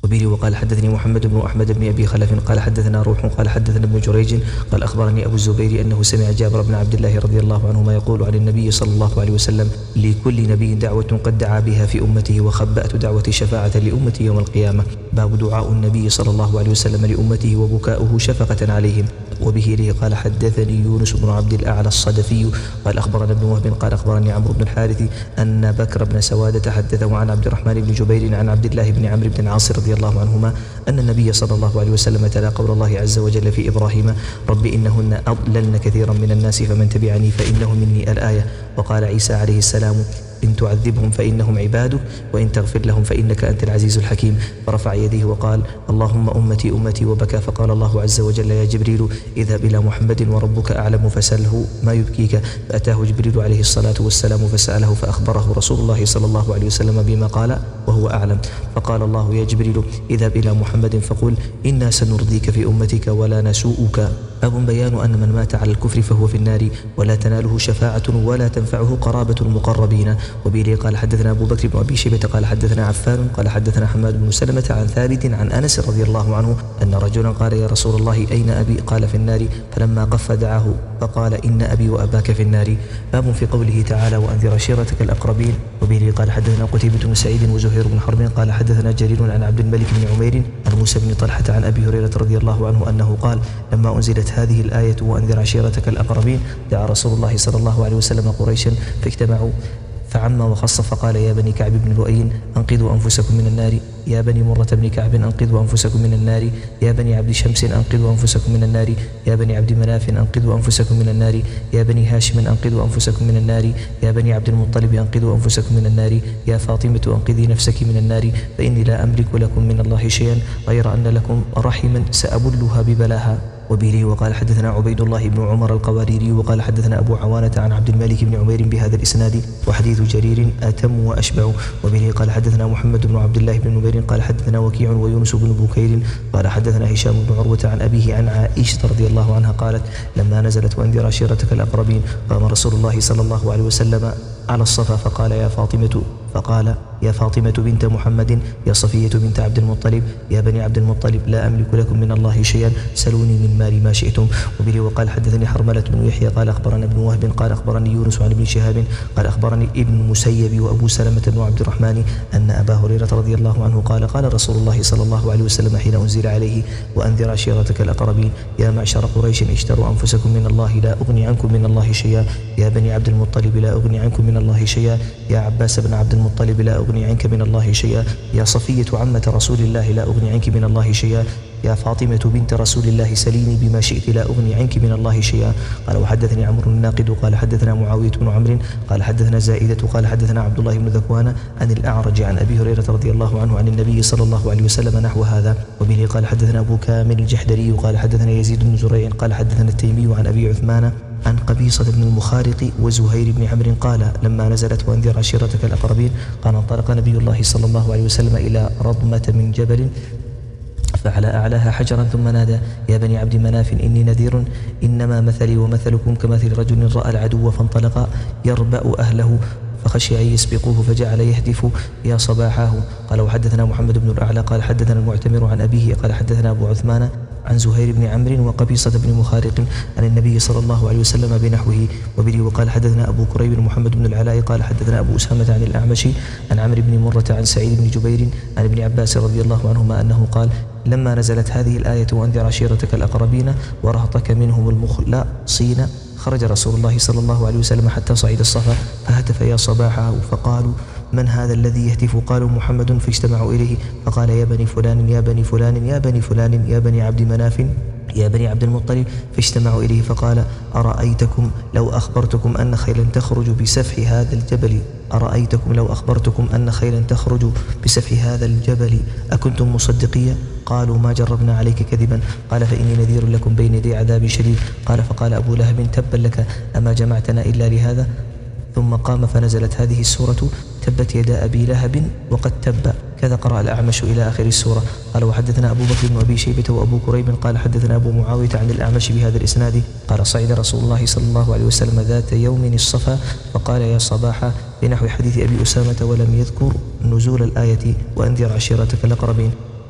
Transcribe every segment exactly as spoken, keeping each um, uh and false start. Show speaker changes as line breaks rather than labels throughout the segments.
وبه وقال حدثني محمد بن أحمد بن أبي خلف قال حدثنا روح قال حدثنا ابن جريج قال أخبرني أبو الزبير أنه سمع جابر بن عبد الله رضي الله عنهما يقول عن النبي صلى الله عليه وسلم: لكل نبي دعوة قد دعا بها في أمته، وخبأت دعوتي شفاعة لأمتي يوم القيامة. باب دعاء النبي صلى الله عليه وسلم لأمته وبكاؤه شفقة عليهم. وبه إليه قال حدثني يونس بن عبد الأعلى الصدفي قال أخبرنا ابن وهب قال أخبرني عمرو بن الحارث أن بكر بن سوادة حدثه عن عبد الرحمن بن جبير عن عبد الله بن عمرو بن العاص رضي الله عنهما أن النبي صلى الله عليه وسلم تلا قول الله عز وجل في إبراهيم: رب إنهن أضللن كثيرا من الناس فمن تبعني فإنه مني الآية. وقال عيسى عليه السلام: إن تعذبهم فإنهم عبادك وإن تغفر لهم فإنك أنت العزيز الحكيم. فرفع يديه وقال: اللهم أمتي أمتي، وبكى. فقال الله عز وجل: يا جبريل اذهب إلى محمد وربك أعلم فسأله ما يبكيك. فأتاه جبريل عليه الصلاة والسلام فسأله فأخبره رسول الله صلى الله عليه وسلم بما قال وهو أعلم. فقال الله: يا جبريل اذهب إلى محمد فقل: إنا سنرضيك في أمتك ولا نسوءك. باب بيان أن من مات على الكفر فهو في النار ولا تناله شفاعة ولا تنفعه قرابة المقربين. وبه قال حدثنا أبو بكر بن أبي شيبة قال حدثنا عفان قال حدثنا حماد بن سلمة عن ثابت عن أنس رضي الله عنه أن رجلا قال: يا رسول الله أين أبي؟ قال: في النار. فلما قف دعاه فقال: إن أبي وأباك في النار. باب في قوله تعالى: وأنذر عشيرتك الأقربين. وبه قال حدثنا قتيبة بن سعيد وزهير بن حرب قال حدثنا جرير عن عبد الملك بن عمير عن موسى بن طلحة عن أبي هريرة رضي الله عنه أنه قال: لما أنزلت هذه الآية وأنذر عشيرتك الأقربين دعا رسول الله صلى الله عليه وسلم قريشا فاجتمعوا فعم وخص فقال: يا بني كعب بن لؤي أنقذوا أنفسكم من النار، يا بني مرة بن كعب أنقذوا أنفسكم من النار، يا بني عبد شمس أنقذوا أنفسكم من النار، يا بني عبد مناف أنقذوا أنفسكم من النار، يا بني هاشم أنقذوا أنفسكم من النار، يا بني عبد المطلب أنقذوا أنفسكم من النار، يا فاطمة أنقذي نفسك من النار، فإني لا أملك لكم من الله شيئا غير أن لكم رحما سأبلها ببلاها. وبه وقال حدثنا عبيد الله بن عمر القواريري وقال حدثنا أبو عوانة عن عبد الملك بن عمير بهذا الإسناد، وحديث جرير أتم وأشبع. وبه قال حدثنا محمد بن عبد الله بن نمير قال حدثنا وكيع ويونس بن بكير قال حدثنا هشام بن عروة عن أبيه عن عائشة رضي الله عنها قالت: لما نزلت وأنذر عشيرتك الأقربين قام رسول الله صلى الله عليه وسلم على الصفا فقال: يا فاطمة فقال يا فاطمة بنت محمد، يا صفية بنت عبد المطلب، يا بني عبد المطلب، لا أملك لكم من الله شيئا، سلوني من مالي ما شئتم. وبه وقال حدثني حرملة بن يحيى قال أخبرنا ابن وهب قال أخبرني يونس عن ابن شهاب قال أخبرني ابن مسيب وأبو سلمة بن عبد الرحمن أن أبا هريرة رضي الله عنه قال: قال رسول الله صلى الله عليه وسلم حين أنزل عليه: وأنذر عشيرتك الأقربين، يا معشر قريش اشتروا أنفسكم من الله لا أغني عنكم من الله شيئا، يا بني عبد المطلب لا أغني عنكم من الله شيئا، يا عباس بن عبد المطلب لا أغني عنك من الله شيئا، يا صفية عمة رسول الله لا أغني عنك من الله شيئا، يا فاطمة بنت رسول الله سليني بما شئت لا أغني عنك من الله شيئا. قال: وحدثني عمرو الناقد قال حدثنا معاوية بن عمرو قال حدثنا زائدة قال حدثنا عبد الله بن ذكوان عن الأعرج عن أبي هريرة رضي الله عنه عن النبي صلى الله عليه وسلم نحو هذا. وبه قال حدثنا أبو كامل الجحدري قال حدثنا يزيد بن زريع قال حدثنا التيمي عن أبي عثمان عن قبيصة بن المخارق وزهير بن عمرو قال: لما نزلت وأنذر عشيرتك الأقربين قال: انطلق نبي الله صلى الله عليه وسلم إلى رضمة من جبل فعلى أعلاها حجرا ثم نادى: يا بني عبد مناف إني نذير، إنما مثلي ومثلكم كمثل رجل رأى العدو فانطلق يربأ أهله فخشي أن يسبقوه فجعل يهدف يا صباحاه. قال: وحدثنا محمد بن الأعلى قال حدثنا المعتمر عن أبيه قال حدثنا أبو عثمان عن زهير بن عمرو وقبيصة بن مخارق عن النبي صلى الله عليه وسلم بنحوه. وبه وقال حدثنا أبو كريب محمد بن العلاء قال حدثنا أبو أسامة عن الأعمش عن عمرو بن مرة عن سعيد بن جبير عن ابن عباس رضي الله عنهما أنه قال: لما نزلت هذه الآية وأنذر عشيرتك الأقربين ورهطك منهم المخلصين خرج رسول الله صلى الله عليه وسلم حتى صعد الصفا فهتف يا صباحه فقالوا: من هذا الذي يهتف؟ قالوا: محمد. فاجتمعوا إليه فقال: يا بني فلان يا بني فلان يا بني فلان يا بني عبد مناف يا بني عبد المطلب. فاجتمعوا إليه فقال: أرأيتكم لو أخبرتكم أن خيلا تخرج بسفح هذا الجبل أرأيتكم لو أخبرتكم أن خيلا تخرج بسفح هذا الجبل أكنتم مصدقية؟ قالوا: ما جربنا عليك كذبا. قال: فإني نذير لكم بين يدي عذاب شديد. قال: فقال أبو لهب: تبا لك، أما جمعتنا إلا لهذا؟ ثم قام فنزلت هذه السورة: تبت يدا أبي لهب وقد تب. كذا قرأ الأعمش إلى آخر السورة. قال: وحدثنا أبو بكر بن أبي شيبة وأبو كريب قال حدثنا أبو معاوية عن الأعمش بهذا الإسناد قال: صعد رسول الله صلى الله عليه وسلم ذات يوم الصفا فقال: يا صباحا بنحو حديث أبي أسامة ولم يذكر نزول الآية وأنذر عشيرتك الأقربين.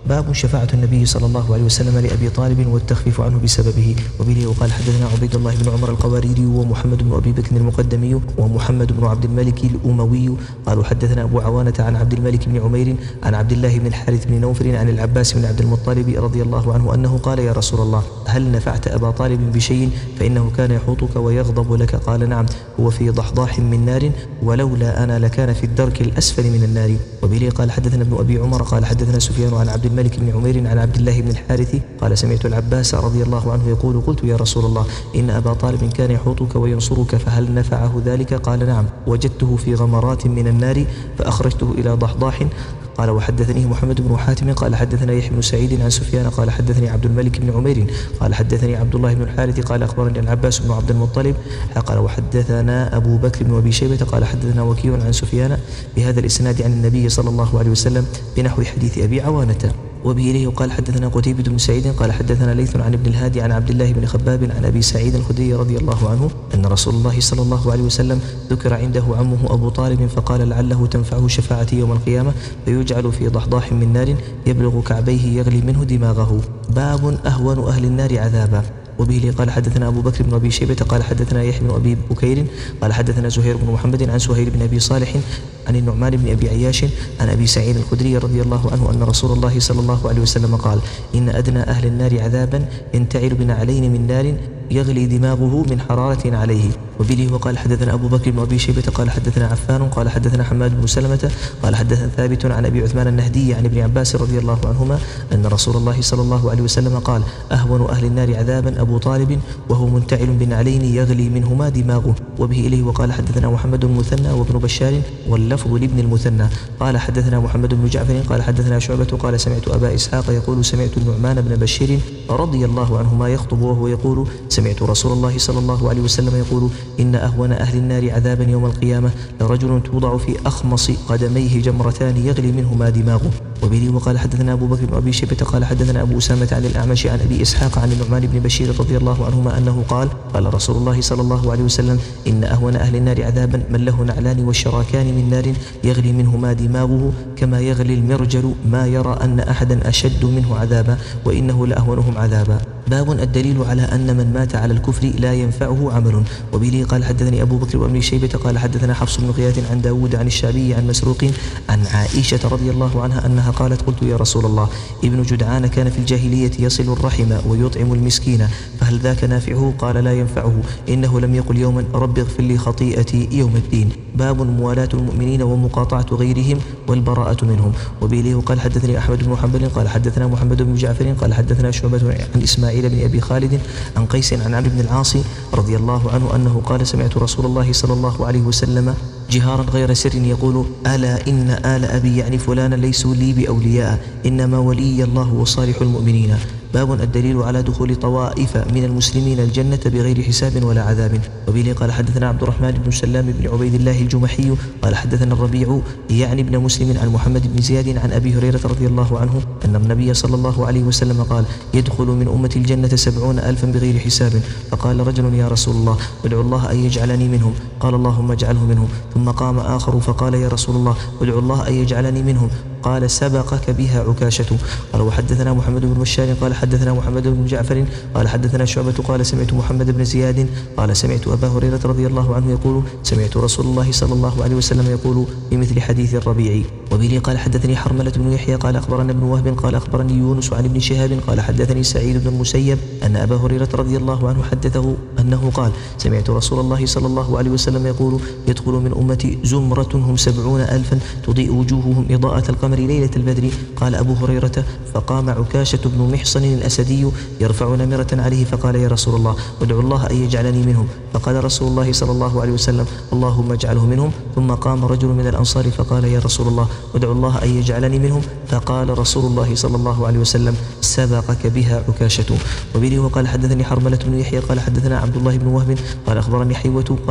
باب شفاعة النبي صلى الله عليه وسلم لأبي طالب والتخفيف عنه بسببه. وبه وقال حدثنا عبيد الله بن عمر القواريري ومحمد بن أبي بكر المقدمي ومحمد بن عبد الملك الأموي قالوا حدثنا أبو عوانة عن عبد الملك بن عمير عن عبد الله بن الحارث بن نوفل عن العباس بن عبد المطلب رضي الله عنه أنه قال يا رسول الله هل نفعت أبا طالب بشيء فإنه كان يحوطك ويغضب لك؟ قال نعم، هو في ضحضاح من نار ولولا أنا لكان في الدرك الأسفل من النار. وبه قال حدثنا ابن أبي عمر قال حدثنا سفيان عن عبد الملك بن عمير عن عبد الله بن الحارث قال سمعت العباس رضي الله عنه يقول قلت يا رسول الله إن أبا طالب كان يحوطك وينصرك فهل نفعه ذلك؟ قال نعم، وجدته في غمرات من النار فأخرجته إلى ضحضاح. قال وحدثني محمد بن حاتم قال حدثنا يحيى بن سعيد عن سفيان قال حدثني عبد الملك بن عمير قال حدثني عبد الله بن الحارث قال أخبرني العباس بن عبد المطلب قال وحدثنا أبو بكر بن أبي شيبة قال حدثنا وكيع عن سفيان بهذا الإسناد عن النبي صلى الله عليه وسلم بنحو حديث أبي عوانة. وبه إليه قال حدثنا قتيبة بن سعيد قال حدثنا ليث عن ابن الهادي عن عبد الله بن خباب عن أبي سعيد الخدري رضي الله عنه أن رسول الله صلى الله عليه وسلم ذكر عنده عمه أبو طالب فقال لعله تنفعه شفاعتي يوم القيامة فيجعل في ضحضاح من نار يبلغ كعبيه يغلي منه دماغه. باب أهون أهل النار عذابا. وبه قال حدثنا أبو بكر بن أبي شيبة قال حدثنا يحيى بن أبي بكير قال حدثنا زهير بن محمد عن سهيل بن أبي صالح عن النعمان بن أبي عياش عن أبي سعيد الخدري رضي الله عنه أن رسول الله صلى الله عليه وسلم قال إن أدنى أهل النار عذابا ينتعل بنعلين من نار يغلي دماغه من حرارة عليه. وبه وقال حدثنا أبو بكر بن أبي شيبة قال حدثنا عفان قال حدثنا حماد بن سلمة قال حدثنا ثابت عن أبي عثمان النهدي عن ابن عباس رضي الله عنهما أن رسول الله صلى الله عليه وسلم قال أهون أهل النار عذابا أبو طالب وهو منتعل بنعلين يغلي منهما دماغه. وبه إليه وقال حدثنا محمد بن المثنى وابن بشار واللفظ لابن المثنى قال حدثنا محمد بن جعفر قال حدثنا شعبة قال سمعت أبا إسحاق يقول سمعت النعمان بن بشير رضي الله عنهما يخطب وهو يقول سمعت رسول الله صلى الله عليه وسلم يقول إن أهون أهل النار عذابا يوم القيامة لرجل توضع في أخمص قدميه جمرتان يغلي منهما دماغه. وبه وقال حدثنا أبو بكر بن أبي شيبة قال حدثنا أبو أسامة عن الأعمش عن أبي إسحاق عن النعمان بن بشير رضي الله عنهما أنه قال قال رسول الله صلى الله عليه وسلم إن أهون أهل النار عذابا من له نعلان والشراكان من نار يغلي منهما دماغه كما يغلي المرجل ما يرى أن أحدا أشد منه عذابا وإنه لأهونهم عذابا. باب الدليل على أن من مات على الكفر لا ينفعه عمل. وبه قال حدثني أبو بكر بن شيبة قال حدثنا حفص بن غياث عن داود عن الشعبي عن مسروق عن عائشة رضي الله عنها أنها قالت قلت يا رسول الله ابن جدعان كان في الجاهلية يصل الرحم ويطعم المسكين فهل ذاك نافعه؟ قال لا ينفعه إنه لم يقل يوما رب اغفر لي خطيئتي يوم الدين. باب موالاة المؤمنين ومقاطعة غيرهم والبراءة منهم. وبه قال حدثني أحمد بن حنبل قال حدثنا محمد بن جعفر قال حدثنا شعبة عن إسماعيل بن أبي خالد عن قيس عن عمرو بن العاص رضي الله عنه أنه قال سمعت رسول الله صلى الله عليه وسلم جهارا غير سر يقول ألا إن آل أبي يعني فلانا ليسوا لي بأولياء إنما ولي الله وصالح المؤمنين. باب الدليل على دخول طوائف من المسلمين الجنة بغير حساب ولا عذاب. وبه قال حدثنا عبد الرحمن بن سلام بن عبيد الله الجمحي قال حدثنا الربيع يعني ابن مسلم عن محمد بن زياد عن أبي هريرة رضي الله عنه أن النبي صلى الله عليه وسلم قال يدخل من أمة الجنة سبعون ألفا بغير حساب. فقال رجل يا رسول الله ادعو الله أن يجعلني منهم. قال اللهم اجعله منهم. ثم قام آخر فقال يا رسول الله ادعو الله أن يجعلني منهم. قال سبقك بها عكاشة. قال وحدثنا محمد بن بشار قال حدثنا محمد بن جعفر قال حدثنا شعبة قال سمعت محمد بن زياد قال سمعت أبا هريرة رضي الله عنه يقول سمعت رسول الله صلى الله عليه وسلم يقول بمثل حديث الربيع. وبه قال حدثني حرملة بن يحيى قال أخبرنا ابن وهب قال أخبرني يونس عن ابن شهاب قال حدثني سعيد بن المسيب أن أبا هريرة رضي الله عنه حدثه أنه قال سمعت رسول الله صلى الله عليه وسلم يقول يدخل من أمتي زمرة هم سبعون ألفا تضيء وجوههم إضاءة القمر ليلة البدر. قال أبو هريرة فقام عكاشة بن محصن الأسدي يرفع نمرة عليه فقال يا رسول الله ادعو الله أن يجعلني منهم. فقال رسول الله صلى الله عليه وسلم اللهم اجعله منهم. ثم قام رجل من الأنصار فقال يا رسول الله ادعو الله أن يجعلني منهم. فقال رسول الله صلى الله عليه وسلم سبقك بها عكاشة. وبه وقال حدثني حرملة بن يحيى قال حدثنا عبد الله بن وهب قال أخبرني حيوة قال حدثني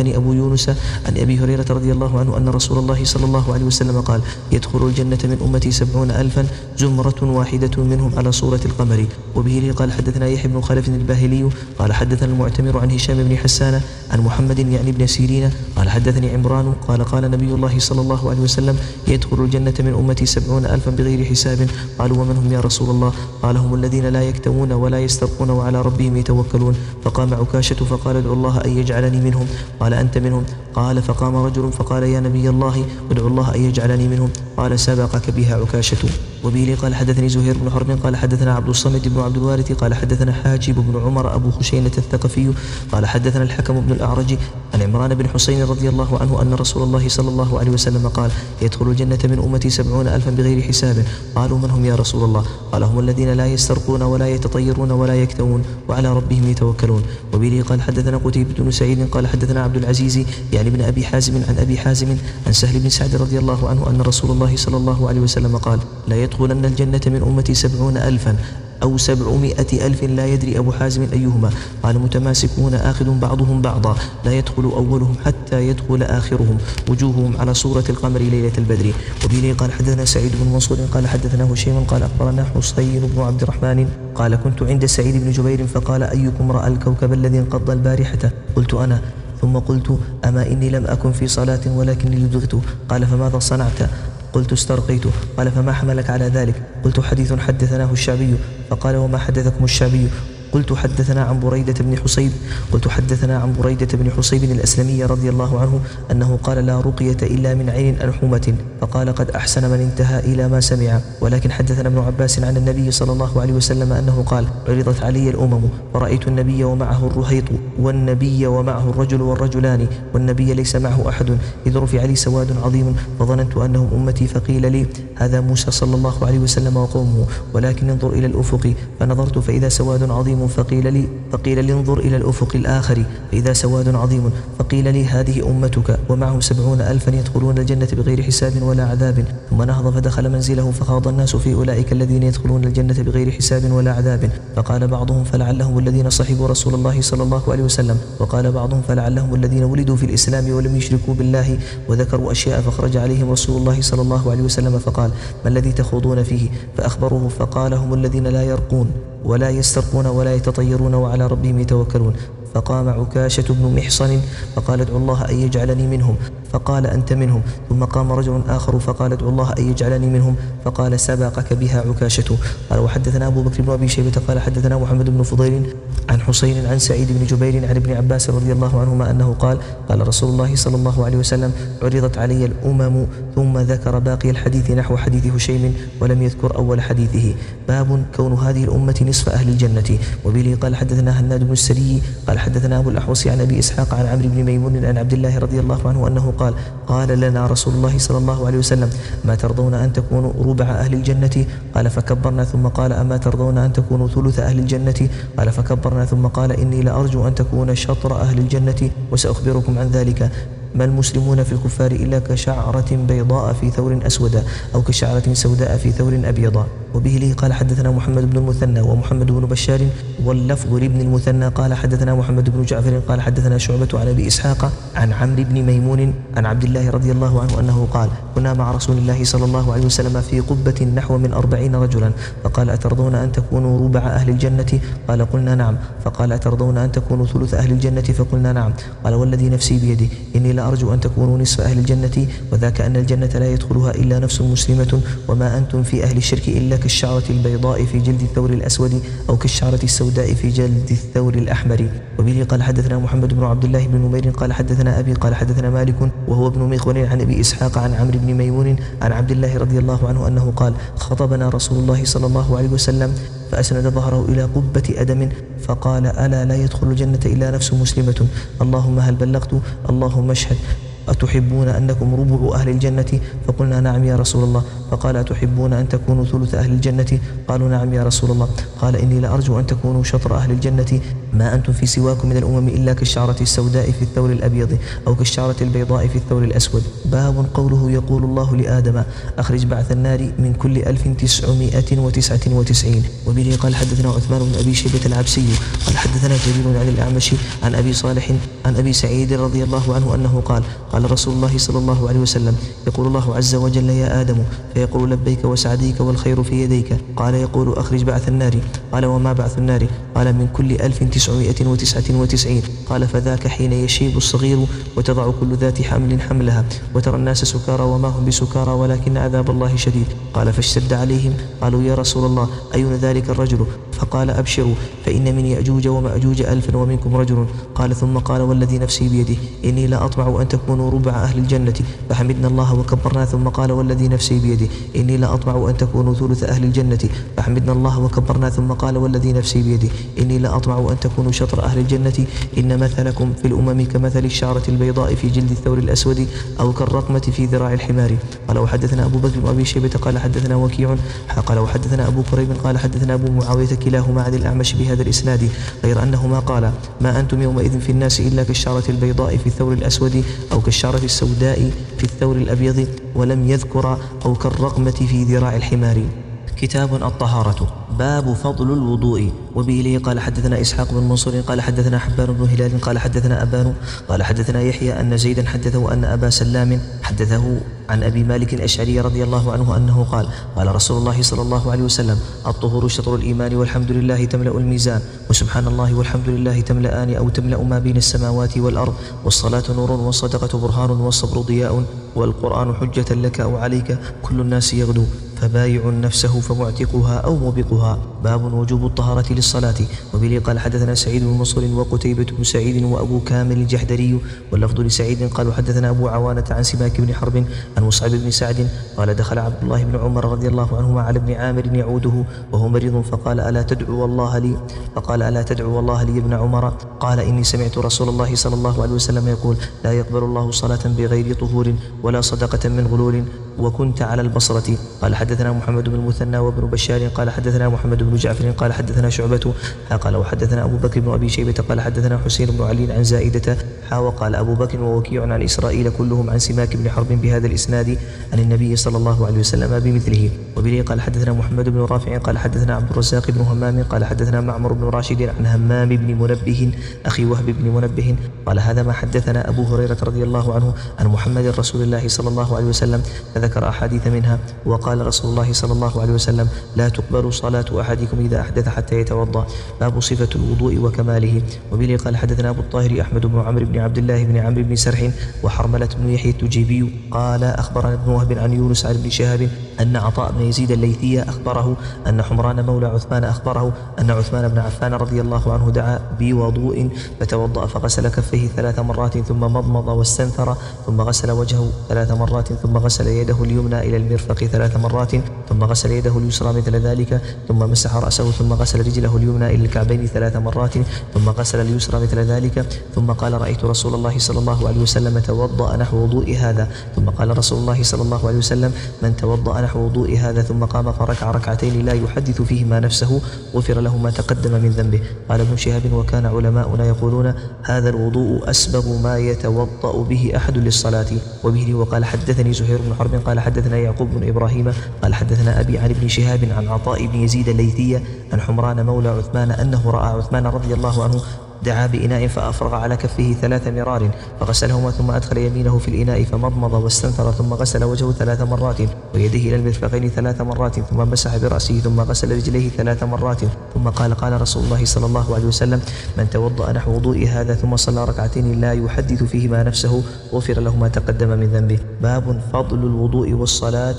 أخبرني أبو يونس عن أبي هريرة رضي الله عنه أن رسول الله صلى الله عليه وسلم قال يدخل الجنة من أمتي سبعون ألفا زمرة واحدة منهم على صورة القمر. وبه قال حدثنا يحيى بن خلف الباهلي قال حدثنا المعتمر عن هشام بن حسان عن محمد يعني بن سيرين قال حدثني عمران قال قال نبي الله صلى الله عليه وسلم يدخل الجنة من أمتي سبعون ألفا بغير حساب. قالوا ومن هم يا رسول الله؟ قال هم الذين لا يكتوون ولا يسترقون وعلى ربهم يتوكلون. فقام عكاشة فقال ادعو الله أن يجعلني منهم. قال أنت منهم؟ قال فقام رجل فقال يا نبي الله ادعو الله أن يجعلني منهم. قال سبقك بها عكاشة. وبه قال حدثني زهير بن حرب قال حدثنا عبد الصمد بن عبد الوارث قال حدثنا حاجب بن عمر أبو خشينة الثقفي قال حدثنا الحكم بن الأعرج عن عمران بن حسين رضي الله عنه أن رسول الله صلى الله عليه وسلم قال يدخل الجنة من أمتي سبعون ألفا بغير حساب. قالوا من هم يا رسول الله؟ قال هم الذين لا يسترقون ولا يتطيرون ولا يكتوون وعلى ربهم يتوكلون. وبه قال حدثنا قتيبة بن سعيد قال حدثنا عبد العزيز يعني بن أبي حازم عن أبي حازم عن سهل بن سعد رضي الله عنه أن رسول الله صلى الله عليه وسلم قال لا يدخلن الجنة من أمتي سبعون ألفا أو سبعمائة ألف لا يدري أبو حازم أيهما. قال متماسكون آخذ بعضهم بعضا لا يدخل أولهم حتى يدخل آخرهم وجوههم على صورة القمر ليلة البدر. وبه قال حدثنا سعيد بن منصور قال حدثنا هشيم قال أخبرنا حسين بن عبد الرحمن قال كنت عند سعيد بن جبير فقال أيكم رأى الكوكب الذي انقض البارحة؟ قلت أنا. ثم قلت أما إني لم أكن في صلاة ولكني لدغت. قال فماذا صنعت؟ قلت استرقيت. قال فما حملك على ذلك؟ قلت حديث حدثناه الشعبي. فقال وما حدثكم الشعبي؟ قلت حدثنا عن بريدة بن حصيب قلت حدثنا عن بريدة بن حصيب الأسلمي رضي الله عنه أنه قال لا رقية إلا من عين أنحمة. فقال قد أحسن من انتهى إلى ما سمع. ولكن حدثنا ابن عباس عن النبي صلى الله عليه وسلم أنه قال عرضت علي الأمم فرأيت النبي ومعه الرهيط والنبي ومعه الرجل والرجلان والنبي ليس معه أحد إذ رفع لي سواد عظيم فظننت أنهم أمتي فقيل لي هذا موسى صلى الله عليه وسلم وقومه ولكن انظر إلى الأفق. فنظرت فإذا سواد عظيم فقيل لي فقيل لي انظر إلى الأفق الآخر فإذا سواد عظيم فقيل لي هذه أمتك ومعهم سبعون ألفا يدخلون الجنة بغير حساب ولا عذاب. ثم نهض فدخل منزله فخاض الناس في أولئك الذين يدخلون الجنة بغير حساب ولا عذاب. فقال بعضهم فلعلهم الذين صحبوا رسول الله صلى الله عليه وسلم وقال بعضهم فلعلهم الذين ولدوا في الإسلام ولم يشركوا بالله وذكروا أشياء فخرج عليهم رسول الله صلى الله عليه وسلم فقال ما الذي تخوضون فيه؟ فأخبروه فقال هم الذين لا يرقون ولا يسترقون ولا يتطيرون وعلى ربهم يتوكلون. فقام عكاشة بن محصن فقال ادعو الله أن يجعلني منهم. فقال أنت منهم. ثم قام رجل آخر فقال ادعو الله أن يجعلني منهم. فقال سبقك بها عكاشة. قال وحدثنا أبو بكر بن أبي شيبة قال حدثنا محمد بن فضيل عن حسين عن سعيد بن جبير عن ابن عباس رضي الله عنهما أنه قال قال رسول الله صلى الله عليه وسلم عرضت علي الأمم ثم ذكر باقي الحديث نحو حديث هشيم ولم يذكر أول حديثه. باب كون هذه الأمة نصف أهل الجنة. وبه قال حدثنا هناد بن السري قال حدثنا أبو الأحوص عن أبي إسحاق عن عمرو بن ميمون عن عبد الله رضي الله عنه أنه قال قال لنا رسول الله صلى الله عليه وسلم ما ترضون أن تكونوا ربع أهل الجنة؟ قال فكبرنا. ثم قال أما ترضون أن تكونوا ثلث أهل الجنة؟ قال فكبرنا. ثم قال إني لأرجو أن تكون شطر أهل الجنة وسأخبركم عن ذلك. ما المسلمون في الكفار إلا كشعرة بيضاء في ثور أسود أو كشعرة سوداء في ثور أبيض. وبه لي قال حدثنا محمد بن المثنى ومحمد بن بشار واللفظ لابن المثنى قال حدثنا محمد بن جعفر قال حدثنا شعبة عن أبي إسحاق عن عمرو بن ميمون عن عبد الله رضي الله عنه أنه قال كنا مع رسول الله صلى الله عليه وسلم في قبة نحو من أربعين رجلا فقال أترضون أن تكونوا ربع أهل الجنة؟ قال قلنا نعم. فقال أترضون أن تكونوا ثلث أهل الجنة؟ فقلنا نعم. قال والذي نفسي بيده إني لأرجو أن تكونوا نصف أهل الجنة وذاك أن الجنة لا يدخلها إلا نفس مسلمة وما أنتم في أهل الشرك إلا كالشعرة البيضاء في جلد الثور الأسود أو كالشعرة السوداء في جلد الثور الأحمر. وبه قال حدثنا محمد بن عبد الله بن نمير قال حدثنا أبي قال حدثنا مالك وهو ابن مخول عن أبي إسحاق عن عمرو بن ميمون عن عبد الله رضي الله عنه أنه قال خطبنا رسول الله صلى الله عليه وسلم فأسند ظهره إلى قبة أدم فقال ألا لا يدخل الجنة إلا نفس مسلمة اللهم هل بلغت؟ اللهم اشهد. أتحبون أنكم ربع أهل الجنة؟ فقلنا نعم يا رسول الله. فقال أتحبون أن تكونوا ثلث أهل الجنة؟ قالوا نعم يا رسول الله. قال إني لأرجو أن تكونوا شطر أهل الجنة ما أنتم في سواكم من الأمم إلا كالشعرة السوداء في الثور الأبيض أو كالشعرة البيضاء في الثور الأسود. باب قوله يقول الله لآدم أخرج بعث النار من كل ألف تسعمائة وتسعة وتسعين. وبه قال حدثنا عثمان بن أبي شيبة العبسي قال حدثنا جرير عن الأعمش عن أبي صالح عن أبي سعيد رضي الله عنه أنه قال قال رسول الله صلى الله عليه وسلم يقول الله عز وجل يا آدم فيقول لبيك وسعديك والخير في يديك. قال يقول أخرج بعث النار. قال وما بعث النار؟ قال من كل ألف تسعمائة وتسعة وتسعين. قال فذاك حين يشيب الصغير وتضع كل ذات حمل حملها وترى الناس سكارى وما هم بسكارى ولكن عذاب الله شديد. قال فاشتد عليهم قالوا يا رسول الله أين ذلك الرجل؟ فقال أبشروا فإن من يأجوج ومأجوج ألفا ومنكم رجل. قال ثم قال والذي نفسي بيده إني لا أطمع أن تكونوا ربع أهل الجنة. فحمدنا الله وكبرنا. ثم قال والذي نفسي بيده إني لا أطمع أن تكونوا ثلث أهل الجنة. فحمدنا الله وكبرنا. ثم قال والذي نفسي بيده إني لا أطمع أن تكونوا شطر أهل الجنة. إن مثلكم في الأمم كمثل الشعرة البيضاء في جلد الثور الأسود أو كالرقمة في ذراع الحمار. قال وحدثنا أبو بكر وأبي شيبة قال حدثنا وكيع قال وحدثنا أبو كريب قال حدثنا أبو معاوية كلاهما عن الأعمش بهذا الإسناد غير أنهما قال ما أنتم يومئذ في الناس إلا كالشعرة البيضاء في الثور الأسود أو كالشعرة السوداء في الثور الأبيض ولم يذكر أو كالرقمة في ذراع الحمار. كتاب الطهارة. باب فضل الوضوء. وبه إليه قال حدثنا إسحاق بن منصور قال حدثنا حبان بن هلال قال حدثنا أبان قال حدثنا يحيى أن زيدا حدثه أن أبا سلام حدثه عن أبي مالك الأشعري رضي الله عنه أنه قال قال رسول الله صلى الله عليه وسلم الطهور شطر الإيمان والحمد لله تملأ الميزان وسبحان الله والحمد لله تملأان أو تملأ ما بين السماوات والأرض والصلاة نور والصدقة برهان والصبر ضياء والقرآن حجة لك أو عليك كل الناس يغدو فبايع نفسه فمعتقها أو موبقها. باب وجوب الطهارة للصلاة. وبه قال حدثنا سعيد بن منصور وقتيبة بن سعيد وأبو كامل الجحدري واللفظ لسعيد قالوا حدثنا أبو عوانة عن سماك بن حرب عن مصعب بن سعد قال دخل عبد الله بن عمر رضي الله عنهما على ابن عامر يعوده وهو مريض فقال ألا تدعو الله لي فقال ألا تدعو الله لي ابن عمر؟ قال إني سمعت رسول الله صلى الله عليه وسلم يقول لا يقبل الله صلاة بغير طهور ولا صدقة من غلول وكنت على البصرة. قال حدثنا محمد بن المثنى وابن بشار قال حدثنا محمد بن جعفر قال حدثنا شعبة قال وحدثنا أبو بكر بن أبي شيبة قال حدثنا حسين بن علي عن زائدة وقال أبو بكر ووكيع عن إسرائيل كلهم عن سماك بن حرب بهذا الإسناد عن النبي صلى الله عليه وسلم بمثله. وبه قال حدثنا محمد بن رافع قال حدثنا عبد الرزاق بن همام قال حدثنا معمر بن راشد عن همام بن منبه أخي وهب بن منبه قال هذا ما حدثنا أبو هريرة رضي الله عنه عن محمد رسول الله صلى الله عليه وسلم فذكر أحاديث منها. وقال رسول الله صلى الله عليه وسلم لا تقبل صلاة أحدكم إذا أحدث حتى يتوضأ. باب صفة الوضوء وكماله. وبه قال حدثنا أبو الطاهر أحمد بن عمرو بن عبد الله بن عمرو بن سرح وحرملة بن يحيى التجيبي قال أخبرنا ابن وهب عن يونس عن ابن شهاب أن عطاء بن يزيد الليثي أخبره أن حمران مولى عثمان أخبره أن عثمان بن عفان رضي الله عنه دعا بوضوء فتوضأ فغسل كفيه ثلاث مرات ثم مضمض واستنثر ثم غسل وجهه ثلاث مرات ثم غسل يده اليمنى إلى المرفق ثلاث مرات ثم غسل يده اليسرى مثل ذلك ثم مسح رأسه ثم غسل رجله اليمنى إلى الكعبين ثلاث مرات ثم غسل اليسرى مثل ذلك ثم قال رأيت رسول الله صلى الله عليه وسلم توضأ نحو وضوء هذا ثم قال رسول الله صلى الله عليه وسلم من توضأ نحو وضوء هذا ثم قام فركع ركعتين لا يحدث فيهما نفسه غفر له ما تقدم من ذنبه. قال ابن شهاب وكان علماؤنا يقولون هذا الوضوء أسبغ ما يتوضأ به أحد للصلاة. وبه وقال حدثني زهير بن حرب قال حدثنا يعقوب بن إبراهيم قال حدثنا أبي عن ابن شهاب عن عطاء بن يزيد الليثي عن حمران مولى عثمان أنه رأى عثمان رضي الله عنه دعا بإناء فأفرغ على كفه ثلاث مرار فغسلهما ثم أدخل يمينه في الإناء فمضمض واستنثر ثم غسل وجهه ثلاث مرات ويديه إلى المرفقين ثلاث مرات ثم مسح برأسه ثم غسل رجليه ثلاث مرات ثم قال قال رسول الله صلى الله عليه وسلم من توضأ نحو وضوء هذا ثم صلى ركعتين لا يحدث فيهما نفسه غفر له ما تقدم من ذنبه. باب فضل الوضوء والصلاة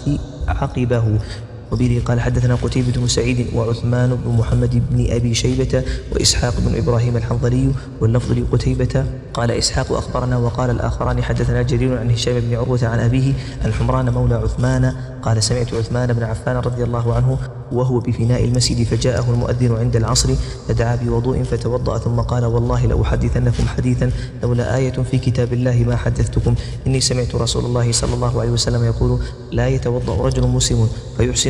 عقبه. وبه قال حدثنا قتيبة بن سعيد وعثمان بن محمد بن أبي شيبة وإسحاق بن إبراهيم الحنظلي واللفظ لقتيبة قال إسحاق أخبرنا وقال الآخران حدثنا جرير عن هشام بن عروة عن أبيه عن حمران مولى عثمان قال سمعت عثمان بن عفان رضي الله عنه وهو بفناء المسجد فجاءه المؤذن عند العصر فدعا بوضوء فتوضأ ثم قال والله لأحدثنكم حديثا لولا آية في كتاب الله ما حدثتكم إني سمعت رسول الله صلى الله عليه وسلم يقول لا يتوضأ رجل مسلم فيحسن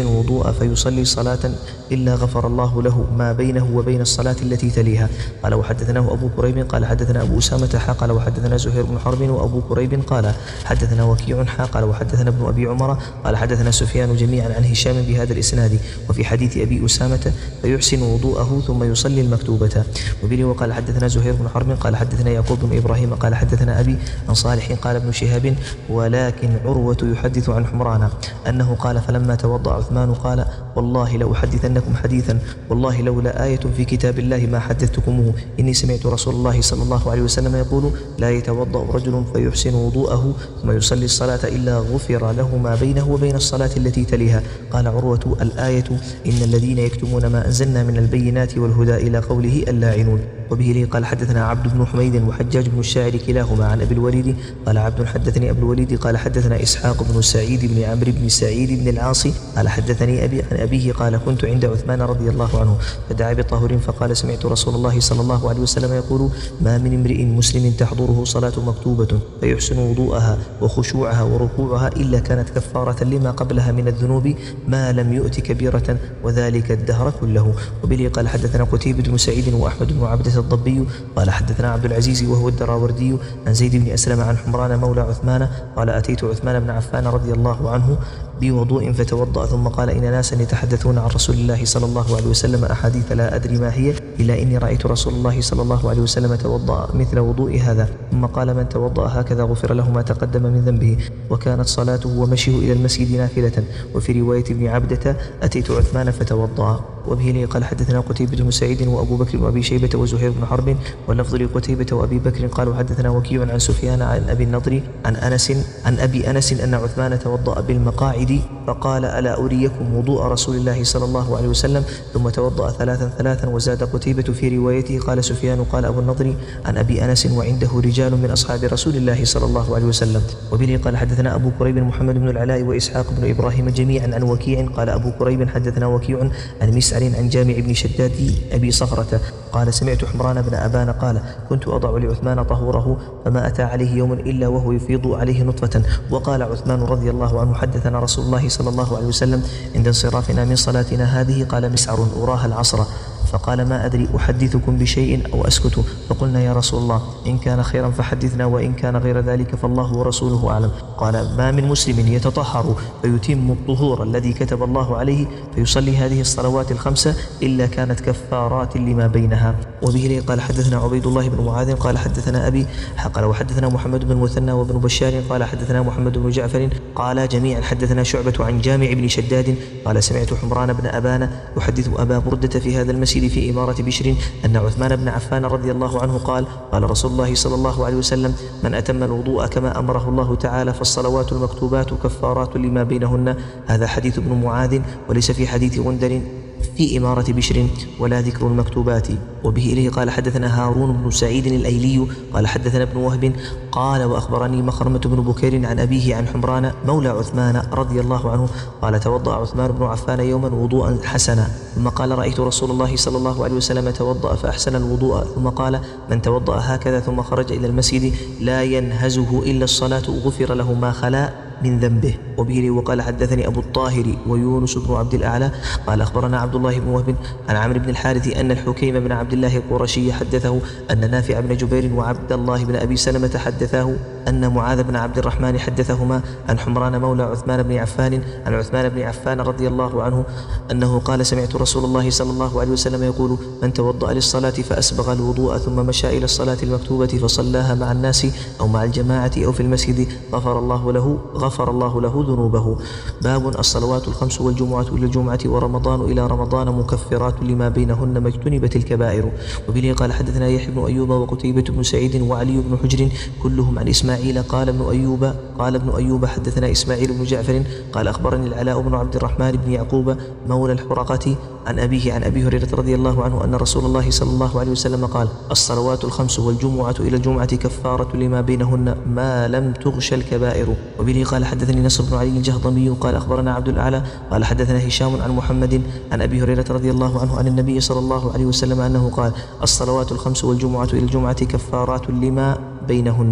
الوضوء فيصلي صلاة إلا غفر الله له ما بينه وبين الصلاة التي تليها. قال وحدثناه أبو كريب قال حدثنا أبو أسامة حا قال وحدثنا زهير بن حرب وأبو كريب قال حدثنا وكيع حا قال وحدثنا ابن أبي عمر قال حدثنا سفيان جميعا عن هشام بهذا الإسناد. وفي حديث أبي أسامة فيحسن وضوءه ثم يصلي المكتوبة. وبه وقال حدثنا زهير بن حرب قال حدثنا يعقوب بن إبراهيم قال حدثنا أبي عن صالح قال ابن شهاب ولكن عروة يحدث عن حمران أنه قال فلما توضأ عثمان قال والله لأحدثنكم حديثا والله لولا آية في كتاب الله ما حدثتكموه إني سمعت رسول الله صلى الله عليه وسلم يقول لا يتوضأ رجل فيحسن وضوءه ثم يصلي الصلاة إلا غفر له ما بينه وبين الصلاة التي تليها. قال عروة الآية إن الذين يكتمون ما أنزلنا من البينات والهدى إلى قوله اللاعنون. وبه لي قال حدثنا عبد بن حميد وحجاج بن الشاعر كلاهما عن أبي الوليد قال عبد حدثني أبو الوليد قال حدثنا إسحاق بن سعيد بن عمرو بن سعيد بن العاص قال حدثني أبي عن أبيه قال كنت عند عثمان رضي الله عنه فدعا بطهور فقال سمعت رسول الله صلى الله عليه وسلم يقول ما من امرئ مسلم تحضره صلاة مكتوبة فيحسن وضوءها وخشوعها وركوعها إلا كانت كفارة لما قبلها من الذنوب ما لم يؤت كبيرة وذلك الدهر كله. وبه قال حدثنا قتيبة بن سعيد وأحمد بن عبدة الضبي قال حدثنا عبد العزيز وهو الدراوردي عن زيد بن أسلم عن حمران مولى عثمان قال أتيت عثمان بن عفان رضي الله عنه بوضوء فتوضأ ثم قال إن ناسا يتحدثون عن رسول الله صلى الله عليه وسلم أحاديث لا أدري ما هي إلا إني رأيت رسول الله صلى الله عليه وسلم توضأ مثل وضوء هذا ثم قال من توضأ هكذا غفر له ما تقدم من ذنبه وكانت صلاته ومشيه إلى المسجد نافلة. وفي رواية ابن عبدة أتيت عثمان فتوضأ. وبه لي قال حدثنا قتيبة بن سعيد وأبو بكر وأبي شيبة وزهير بن حرب واللفظ لقتيبة وأبي بكر قالوا حدثنا وكيع عن سفيان عن أبي النضر عن أنس عن أبي أنس أن عثمان توضأ بالمقاعد فقال ألا أريكم وضوء رسول الله صلى الله عليه وسلم ثم توضأ ثلاثا ثلاثا. وزاد قتيبة في روايته قال سفيان قال أبو النضر عن أبي أنس وعنده رجال من أصحاب رسول الله صلى الله عليه وسلم. وبه قال حدثنا أبو كريب محمد بن العلاء وإسحاق بن إبراهيم جميعا عن وكيع قال أبو كريب حدثنا وكيع عن مسعر عن جامع بن شداد أبي صخرة قال سمعت حمران بن أبان قال كنت أضع لعثمان طهوره فما أتى عليه يوم إلا وهو يفيض عليه نطفة. وقال عثمان رضي الله عنه حدثنا رسول الله صلى الله عليه وسلم عند انصرافنا من صلاتنا هذه قال مسعر أراها العصر فقال ما أدري أحدثكم بشيء أو أسكت فقلنا يا رسول الله إن كان خيرا فحدثنا وإن كان غير ذلك فالله ورسوله أعلم. قال ما من مسلم يتطهر فيتم الطهور الذي كتب الله عليه فيصلي هذه الصلوات الخمسة إلا كانت كفارات لما بينها. وبه قال حدثنا عبيد الله بن معاذ قال حدثنا أبي قال وحدثنا محمد بن المثنى وابن بشار قال حدثنا محمد بن جعفر قال جميعا حدثنا شعبة عن جامع بن شداد قال سمعت حمران بن أبان يحدث أبا بردة في هذا المسجد في إمارة بشر أن عثمان بن عفان رضي الله عنه قال قال رسول الله صلى الله عليه وسلم من أتم الوضوء كما أمره الله تعالى فالصلوات المكتوبات كفارات لما بينهن. هذا حديث ابن معاذ وليس في حديث غندر في إمارة بشر ولا ذكر المكتوبات. وبه إليه قال حدثنا هارون بن سعيد الأيلي قال حدثنا ابن وهب قال وأخبرني مخرمة بن بكير عن أبيه عن حمران مولى عثمان رضي الله عنه قال توضأ عثمان بن عفان يوما وضوءا حسنا ثم قال رأيت رسول الله صلى الله عليه وسلم توضأ فأحسن الوضوء ثم قال من توضأ هكذا ثم خرج إلى المسجد لا ينهزه إلا الصلاة غفر له ما خلا من ذنبه. وبه وقال حدثني أبو الطاهر ويونس بن عبد الأعلى قال أخبرنا عبد الله بن وهب عن عمرو بن الحارث أن الحكيم بن عبد الله القرشي حدثه أن نافع بن جبير وعبد الله بن أبي سلمة حدثاه أن معاذ بن عبد الرحمن حدثهما عن حمران مولى عثمان بن عفان عن عثمان بن عفان رضي الله عنه أنه قال سمعت رسول الله صلى الله عليه وسلم يقول من توضأ للصلاة فأسبغ الوضوء ثم مشى إلى الصلاة المكتوبة فصلاها مع الناس أو مع الجماعة أو في المسجد غفر الله له غفر الله له ذنوبه. باب الصلوات الخمس والجمعة إلى الجمعة ورمضان إلى رمضان مكفرات لما بينهن ما اجتنبت الكبائر. وبه قال حدثنا يحيى بن أيوب وقتيبة بن سعيد وعلي بن حجر كلهم عن إسماعيل قال ابن أيوب قال ابن أيوب حدثنا إسماعيل بن جعفر قال أخبرني العلاء بن عبد الرحمن بن يعقوب مولى الحرقة عن أبيه عن أبي هريرة رضي الله عنه أن رسول الله صلى الله عليه وسلم قال الصلوات الخمس والجمعة إلى الجمعة كفارة لما بينهن ما لم تغش الكبائر. وبه قال حدثني نصر بن علي الجهضمي قال أخبرنا عبد الأعلى قال حدثنا هشام عن محمد عن أبي هريرة رضي الله عنه عن النبي صلى الله عليه وسلم أنه قال الصلوات الخمس والجمعة إلى الجمعة كفارات لما بينهن.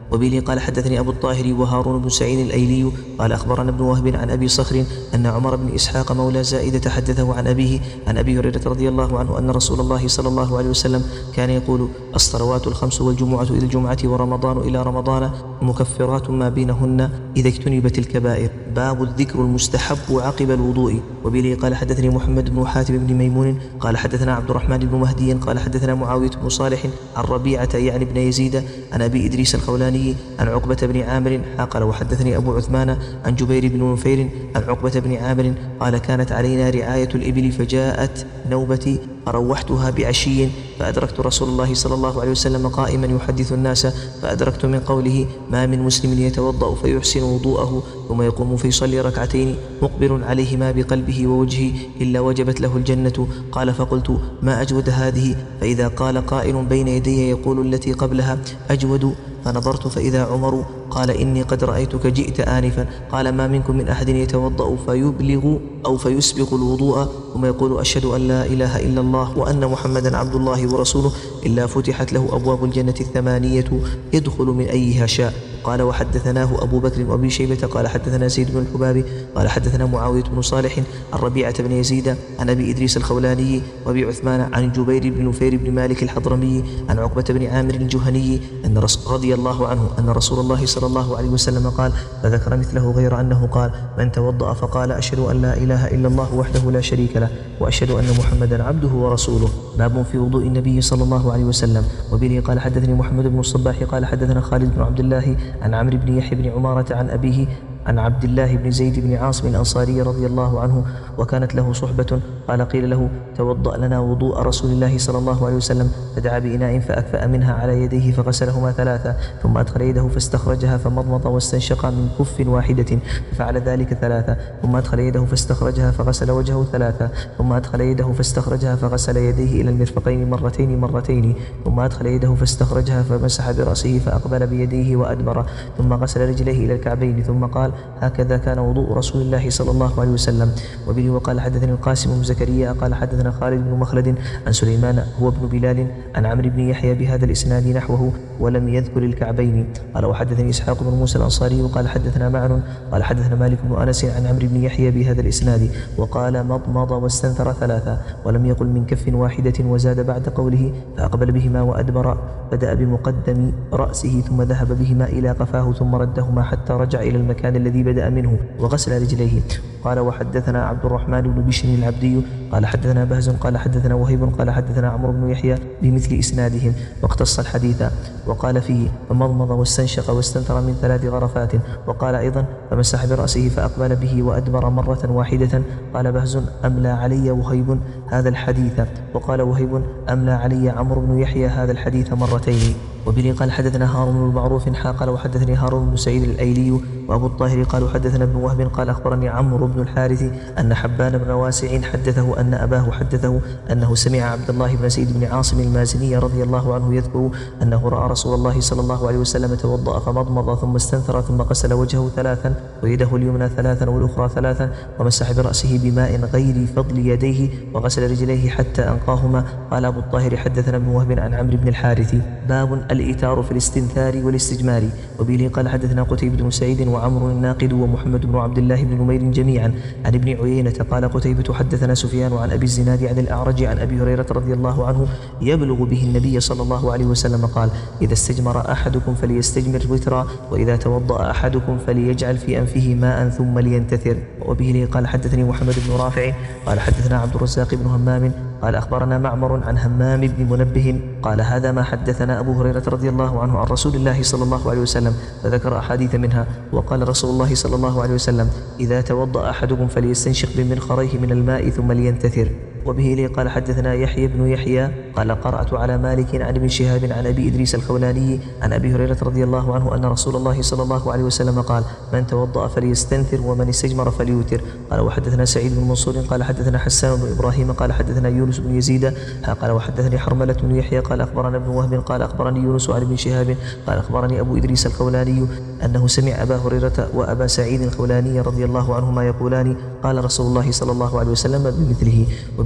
وبه قال حدثني أبو الطاهر وهارون بن سعيد الأيلي قال أخبرنا ابن وهب عن أبي صخر أن عمر بن إسحاق مولى زائدة حدثه عن أبيه عن أبي هريرة رضي الله عنه أن رسول الله صلى الله عليه وسلم كان يقول الصلوات الخمس والجمعة إلى الجمعة ورمضان إلى رمضان مكفرات ما بينهن إذا اجتنبت الكبائر. باب الذكر المستحب عقب الوضوء. وبه قال حدثني محمد بن حاتم بن ميمون قال حدثنا عبد الرحمن بن مهدي قال حدثنا معاوية بن صالح عن ربيعة يعني بن يزيد عن أبي إدريس الخولاني عن عقبة بن عامر قال وحدثني أبو عثمان عن جبير بن نفير عن عقبة بن عامر قال كانت علينا رعاية الإبل فجاءت نوبتي فروحتها بعشي فأدركت رسول الله صلى الله عليه وسلم قائما يحدث الناس فأدركت من قوله ما من مسلم يتوضأ فيحسن وضوءه ثم يقوم فيصلي ركعتين مقبل عليهما بقلبه ووجهه إلا وجبت له الجنة. قال فقلت ما أجود هذه؟ فإذا قال قائل بين يدي يقول التي قبلها أجود. فنظرت فإذا عمر قال إني قد رأيتك جئت آنفا. قال ما منكم من أحد يتوضأ فيبلغ أو فيسبق الوضوء ثم يقول أشهد أن لا إله إلا الله وأن محمدا عبد الله ورسوله إلا فتحت له أبواب الجنة الثمانية يدخل من أيها شاء. قال وحدثناه أبو بكر وأبي شيبة قال حدثنا زيد بن الحباب قال حدثنا معاوية بن صالح عن ربيعة بن يزيد عن أبي إدريس الخولاني وأبي عثمان عن جبير بن نفير بن مالك الحضرمي عن عقبة بن عامر الجهني أن رضي الله عنه أن رسول الله صلى الله عليه وسلم قال فذكر مثله غير أنه قال من توضأ فقال أشهد أن لا إله إلا الله وحده لا شريك له وأشهد أن محمدا عبده ورسوله. باب في وضوء النبي صلى الله عليه وسلم. وبه قال حدثني محمد بن الصباح قال حدثنا خالد بن عبد الله عن عمرو بن يحيى بن عمارة عن أبيه عن عبد الله بن زيد بن عاصم الأنصاري رضي الله عنه وكانت له صحبة قال قيل له توضأ لنا وضوء رسول الله صلى الله عليه وسلم فدعا بإناء فأكفأ منها على يديه فغسلهما ثلاثة ثم أدخل يده فاستخرجها فمضمض واستنشق من كف واحدة ففعل ذلك ثلاثة ثم أدخل يده فاستخرجها فغسل وجهه ثلاثة ثم أدخل يده فاستخرجها فغسل يديه إلى المرفقين مرتين مرتين ثم أدخل يده فاستخرجها فمسح برأسه فأقبل بيديه وأدبر ثم غسل رجليه إلى الكعبين ثم قال هكذا كان وضوء رسول الله صلى الله عليه وسلم. وبه وقال حدثني القاسم بن زكريا قال حدثنا خالد بن مخلد عن سليمان هو ابن بلال عن عمرو بن يحيى بهذا الإسناد نحوه ولم يذكر الكعبين. قال وحدثني إسحاق بن موسى الأنصاري وقال حدثنا معن قال حدثنا مالك بن أنس عن عمرو بن يحيى بهذا الإسناد وقال مضمض واستنثر ثلاثة ولم يقل من كف واحدة وزاد بعد قوله فأقبل بهما وأدبر بدأ بمقدم رأسه ثم ذهب بهما إلى قفاه ثم ردهما حتى رجع إلى المكان الذي بدأ منه وغسل رجليه. قال وحدثنا عبد الرحمن بن بشر العبدي قال حدثنا بهز قال حدثنا وهيب قال حدثنا عمرو بن يحيى بمثل إسنادهم واقتص الحديث وقال فيه فمضمض واستنشق واستنثر من ثلاث غرفات. وقال أيضا فمسح برأسه فأقبل به وأدبر مرة واحدة. قال بهز أملى علي وهيب هذا الحديث وقال وهيب أملى علي عمرو بن يحيى هذا الحديث مرتين. وبه قال حدثنا هارون بن معروف قال وحدثني هارون بن سعيد الأيلي وأبو الطاهر قال حدثنا ابن وهب قال أخبرني عمرو بن الحارث أن حبان بن واسع حدثه أن أباه حدثه أنه سمع عبد الله بن زيد بن عاصم المازني رضي الله عنه يذكر أنه رأى رسول الله صلى الله عليه وسلم توضأ فمضمض ثم استنثر ثم غسل وجهه ثلاثا ويده اليمنى ثلاثا والأخرى ثلاثا ومسح برأسه بماء غير فضل يديه وغسل رجليه حتى أنقاهما. قال أبو الطاهر حدثنا ابن وهب عن عمرو بن الحارث. باب الإيتار في الاستنثار والاستجمار. وبه قال حدثنا قتيبة بن سعيد وعمرو الناقد ومحمد بن عبد الله بن نمير جميعا عن ابن عيينة قال قتيبة حدثنا سفيان عن أبي الزناد عن الأعرج عن أبي هريرة رضي الله عنه يبلغ به النبي صلى الله عليه وسلم قال إذا استجمر أحدكم فليستجمر وترا وإذا توضأ أحدكم فليجعل في أنفه ماء ثم لينتثر. وبه قال حدثني محمد بن رافع قال حدثنا عبد الرزاق بن همام قال أخبرنا معمر عن همام بن منبه قال هذا ما حدثنا أبو هريرة رضي الله عنه عن رسول الله صلى الله عليه وسلم فذكر أحاديث منها. وقال رسول الله صلى الله عليه وسلم إذا توضأ أحدكم فليستنشق بمنخريه من الماء ثم لينتثر. وبه لي قال حدثنا يحيى بن يحيى قال قرأت على مالك عن ابن شهاب عن أبي إدريس الخولاني عن أبي هريرة رضي الله عنه أن رسول الله صلى الله عليه وسلم قال من توضأ فليستنثر ومن استجمر فليوتر. قال وحدثنا سعيد بن منصور قال حدثنا حسان بن إبراهيم قال حدثنا يونس بن يزيد قال وحدثني حرملة بن يحيى قال أخبرنا ابن وهب قال أخبرني يونس عن ابن شهاب قال أخبرني أبو إدريس الخولاني أنه سمع أبا هريرة وأبا سعيد الخولاني رضي الله عنهما يقولان قال رسول الله صلى الله عليه وسلم بمثله. وبه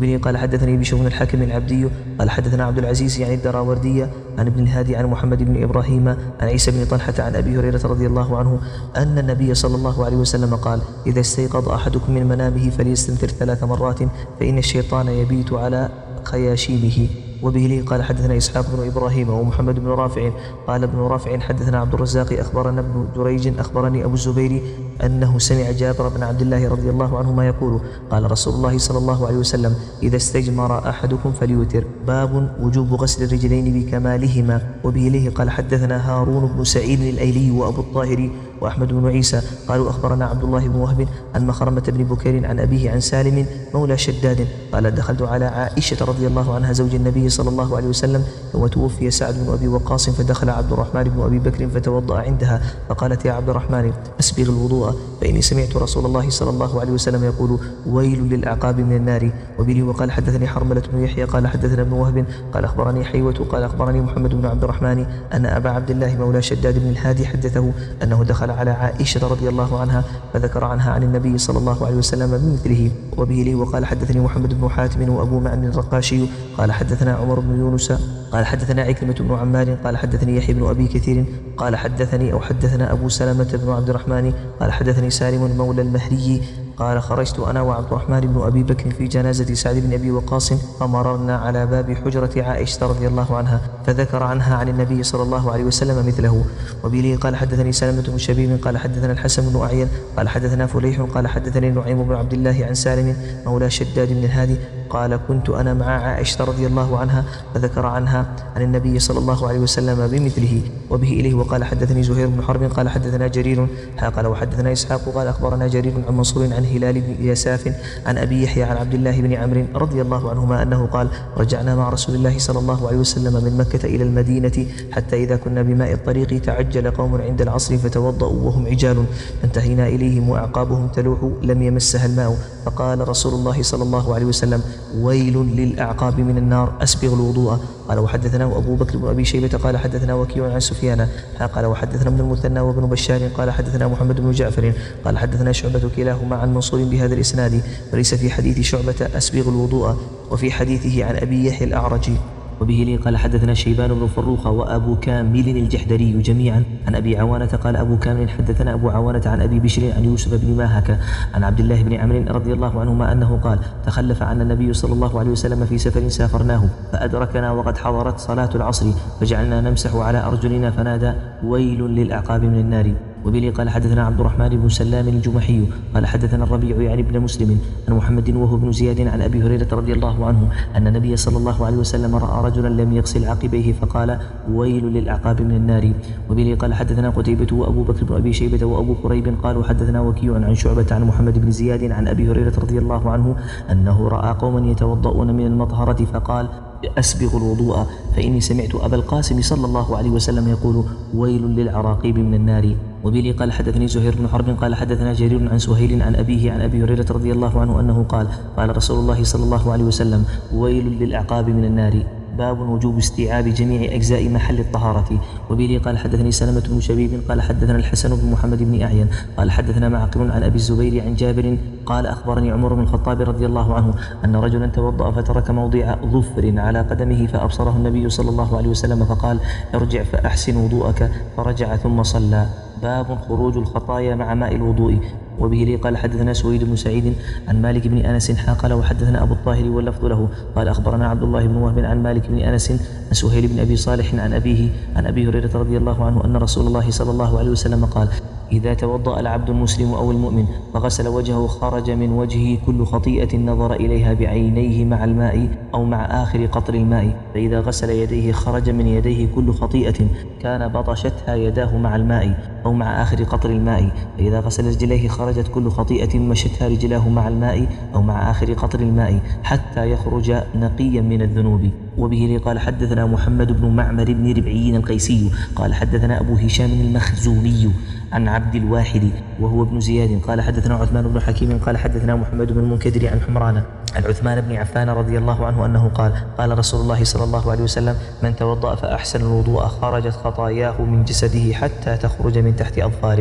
وبه قال حدثني بشر بن الحكم العبدي قال حدثنا عبد العزيز يعني الدراوردية عن ابن الهادي عن محمد بن إبراهيم عن عيسى بن طلحة عن أبي هريرة رضي الله عنه أن النبي صلى الله عليه وسلم قال: إذا استيقظ أحدكم من منامه فليستنثر ثلاث مرات فإن الشيطان يبيت على خياشيمه. وبه لي قال حدثنا إسحاق بن إبراهيم ومحمد بن رافع قال ابن رافع حدثنا عبد الرزاق أخبرنا ابن جريج أخبرني أبو الزبير أنه سمع جابر بن عبد الله رضي الله عنهما يقول: قال رسول الله صلى الله عليه وسلم: إذا استجمر أحدكم فليوتر. باب وجوب غسل الرجلين بكمالهما. وبه لي قال حدثنا هارون بن سعيد الأيلي وأبو الطاهر وأحمد بن عيسى قالوا أخبرنا عبد الله بن وهب عن مخرمة بن بكير عن أبيه عن سالم مولى شداد قال: دخلت على عائشة رضي الله عنها زوج النبي صلى الله عليه وسلم يوم توفي سعد بن أبي وقاص، فدخل عبد الرحمن بن أبي بكر فتوضأ عندها، فقالت: يا عبد الرحمن أسبغ الوضوء فإني سمعت رسول الله صلى الله عليه وسلم يقول: ويل للأعقاب من النار. وبه وقال حدثني حرملة بن يحيى قال حدثنا ابن وهب قال أخبرني حيوة قال أخبرني محمد بن عبد الرحمن أن أبا عبد الله مولى شداد بن الهادي حدثه أنه دخل على عائشة رضي الله عنها فذكر عنها عن النبي صلى الله عليه وسلم بمثله. وبه لي وقال حدثني محمد بن حاتم وأبو معن الرقاشي قال حدثنا عمر بن يونس قال حدثنا عكرمة بن عمار قال حدثني يحيى بن أبي كثير قال حدثني أو حدثنا أبو سلمة بن عبد الرحمن قال حدثني سالم مولى المهري قال: خرجت أنا وعبد الرحمن بن أبي بكر في جنازة سعد بن أبي وقاص فمررنا على باب حجرة عائشة رضي الله عنها فذكر عنها عن النبي صلى الله عليه وسلم مثله. وبه قال حدثني سلمة بن شبيب قال حدثنا الحسن بن أعين قال حدثنا فليح قال حدثني نعيم بن عبد الله عن سالم مولى شداد بن الهادي قال: كنت أنا مع عائشة رضي الله عنها فذكر عنها عن النبي صلى الله عليه وسلم بمثله. وبه إليه وقال حدثني زهير بن حرب قال حدثنا جرير قال وحدثنا إسحاق قال أخبرنا جرير عن منصور عن هلال بن يساف عن أبي يحيى عن عبد الله بن عمرو رضي الله عنهما أنه قال: رجعنا مع رسول الله صلى الله عليه وسلم من مكة إلى المدينة حتى إذا كنا بماء الطريق تعجل قوم عند العصر فتوضأوا وهم عجال، فانتهينا إليهم وأعقابهم تلوح لم يمسها الماء، فقال رسول الله صلى الله عليه وسلم: ويل للأعقاب من النار أسبغ الوضوء. قال وحدثنا أبو بكر بن أبي شيبة قال حدثنا وكيع عن سفيان قال وحدثنا ابن المثنى وابن بشار قال حدثنا محمد بن جعفر قال حدثنا شعبة كلاهما عن منصور بهذا الإسناد، وليس في حديث شعبة أسبغ الوضوء، وفي حديثه عن أبي يحيى الأعرج. وبه لي قال حدثنا شيبان بن فروخ وأبو كامل الجحدري جميعا عن أبي عوانة قال أبو كامل حدثنا أبو عوانة عن أبي بشر عن يوسف بن ماهك عن عبد الله بن عمرو رضي الله عنهما أنه قال: تخلف عنا النبي صلى الله عليه وسلم في سفر سافرناه فأدركنا وقد حضرت صلاة العصر فجعلنا نمسح على أرجلنا فنادى: ويل للأعقاب من النار. وبه قال حدثنا عبد الرحمن بن سلام الجمحي قال حدثنا الربيع يعني ابن مسلم عن محمد وهو بن زياد عن أبي هريرة رضي الله عنه أن النبي صلى الله عليه وسلم رأى رجلا لم يغسل عقبيه فقال: ويل للأعقاب من النار. وبه قال حدثنا قتيبة وأبو بكر بن أبي شيبة وأبو كريب قالوا حدثنا وكيع عن شعبة عن محمد بن زياد عن أبي هريرة رضي الله عنه أنه رأى قوما يتوضؤون من المطهرة فقال: أسبغ الوضوء فإني سمعت أبا القاسم صلى الله عليه وسلم يقول: ويل للعراقيب من النار. وبه قال حدثني زهير بن حرب قال حدثنا جرير عن سهيل عن أبيه عن أبي هريرة رضي الله عنه أنه قال: قال رسول الله صلى الله عليه وسلم: ويل للأعقاب من النار. باب وجوب استيعاب جميع أجزاء محل الطهارة. وبه قال حدثني سلمة بن شبيب قال حدثنا الحسن بن محمد بن أعين قال حدثنا معقل عن أبي الزبير عن جابر قال: أخبرني عمر بن الخطاب رضي الله عنه أن رجلا توضأ فترك موضع ظفر على قدمه فأبصره النبي صلى الله عليه وسلم فقال: ارجع فأحسن وضوءك، فرجع ثم صلى. باب خروج الخطايا مع ماء الوضوء. وبه لي قال حدثنا سويد بن سعيد عن مالك بن أنس قال وحدثنا أبو الطاهر واللفظ له قال أخبرنا عبد الله بن وهب عن مالك بن أنس عن سهيل بن أبي صالح عن أبيه عن أبي هريرة رضي الله عنه أن رسول الله صلى الله عليه وسلم قال: إذا توضأ العبد المسلم أو المؤمن فغسل وجهه خرج من وجهه كل خطيئة نظر إليها بعينيه مع الماء أو مع آخر قطر الماء، فإذا غسل يديه خرج من يديه كل خطيئة كان بطشتها يداه مع الماء أو مع آخر قطر الماء، فإذا غسل رجليه خرجت كل خطيئة مشتها رجلاه مع الماء أو مع آخر قطر الماء حتى يخرج نقيا من الذنوب. وبه قال حدثنا محمد بن معمر بن ربعي القيسي قال حدثنا أبو هشام المخزومي عن عبد الواحد وهو ابن زياد قال حدثنا عثمان بن حكيم قال حدثنا محمد بن المنكدر عن حمران عن عثمان بن عفان رضي الله عنه أنه قال: قال رسول الله صلى الله عليه وسلم: من توضأ فأحسن الوضوء خرجت خطاياه من جسده حتى تخرج من تحت أظفاره.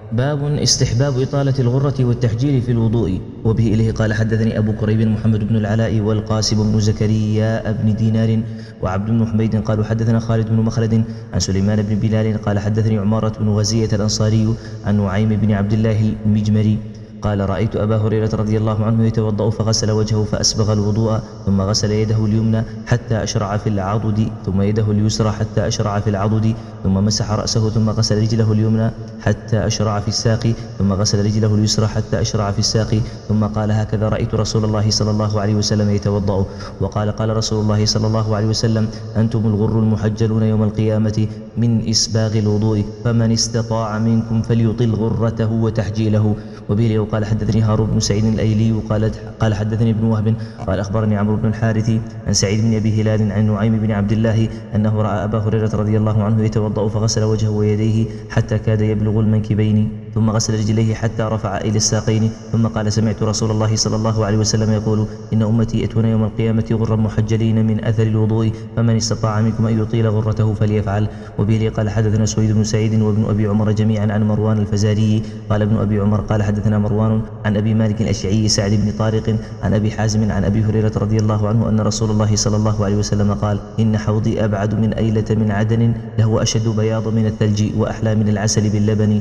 باب استحباب إطالة الغرة والتحجيل في الوضوء. وبه إليه قال حدثني أبو كريب محمد بن العلاء والقاسم بن زكريا بن دينار وعبد بن حميد قالوا حدثنا خالد بن مخلد عن سليمان بن بلال قال حدثني عمارة بن غزية الأنصاري عن نعيم بن عبد الله المجمري قال رأيت أبا هريرة رضي الله عنه يتوضأ فغسل وجهه فأسبغ الوضوء ثم غسل يده اليمنى حتى أشرع في العضد ثم يده اليسرى حتى أشرع في العضد ثم مسح رأسه ثم غسل رجله اليمنى حتى أشرع في الساق ثم غسل رجله اليسرى حتى أشرع في الساق ثم قال هكذا رأيت رسول الله صلى الله عليه وسلم يتوضأ. وقال قال رسول الله صلى الله عليه وسلم أنتم الغر المحجلون يوم القيامة من إسباغ الوضوء فمن استطاع منكم فليطل غرته وتحجيله. وبه قال حدثني هارون بن سعيد الأيلي قال قال حدثني ابن وهب قال أخبرني عمرو بن الحارث عن سعيد بن أبي هلال عن نعيم بن عبد الله أنه رأى أبا هريرة رضي الله عنه يتوضأ فغسل وجهه ويديه حتى كاد يبلغ المنكبين ثم غسل رجليه حتى رفع إلى الساقين ثم قال سمعت رسول الله صلى الله عليه وسلم يقول إن أمتي يأتون يوم القيامة غرا محجلين من أثر الوضوء فمن استطاع منكم أن يطيل غرته فليفعل. وبه قال حدثنا سويد بن سعيد وابن أبي عمر جميعا عن مروان الفزاري قال ابن أبي عمر قال حدثنا مروان عن أبي مالك الأشعري سعد بن طارق عن أبي حازم عن أبي هريرة رضي الله عنه أن رسول الله صلى الله عليه وسلم قال إن حوضي أبعد من أيلة من عدن له أشد بياض من الثلج وأحلى من العسل باللبن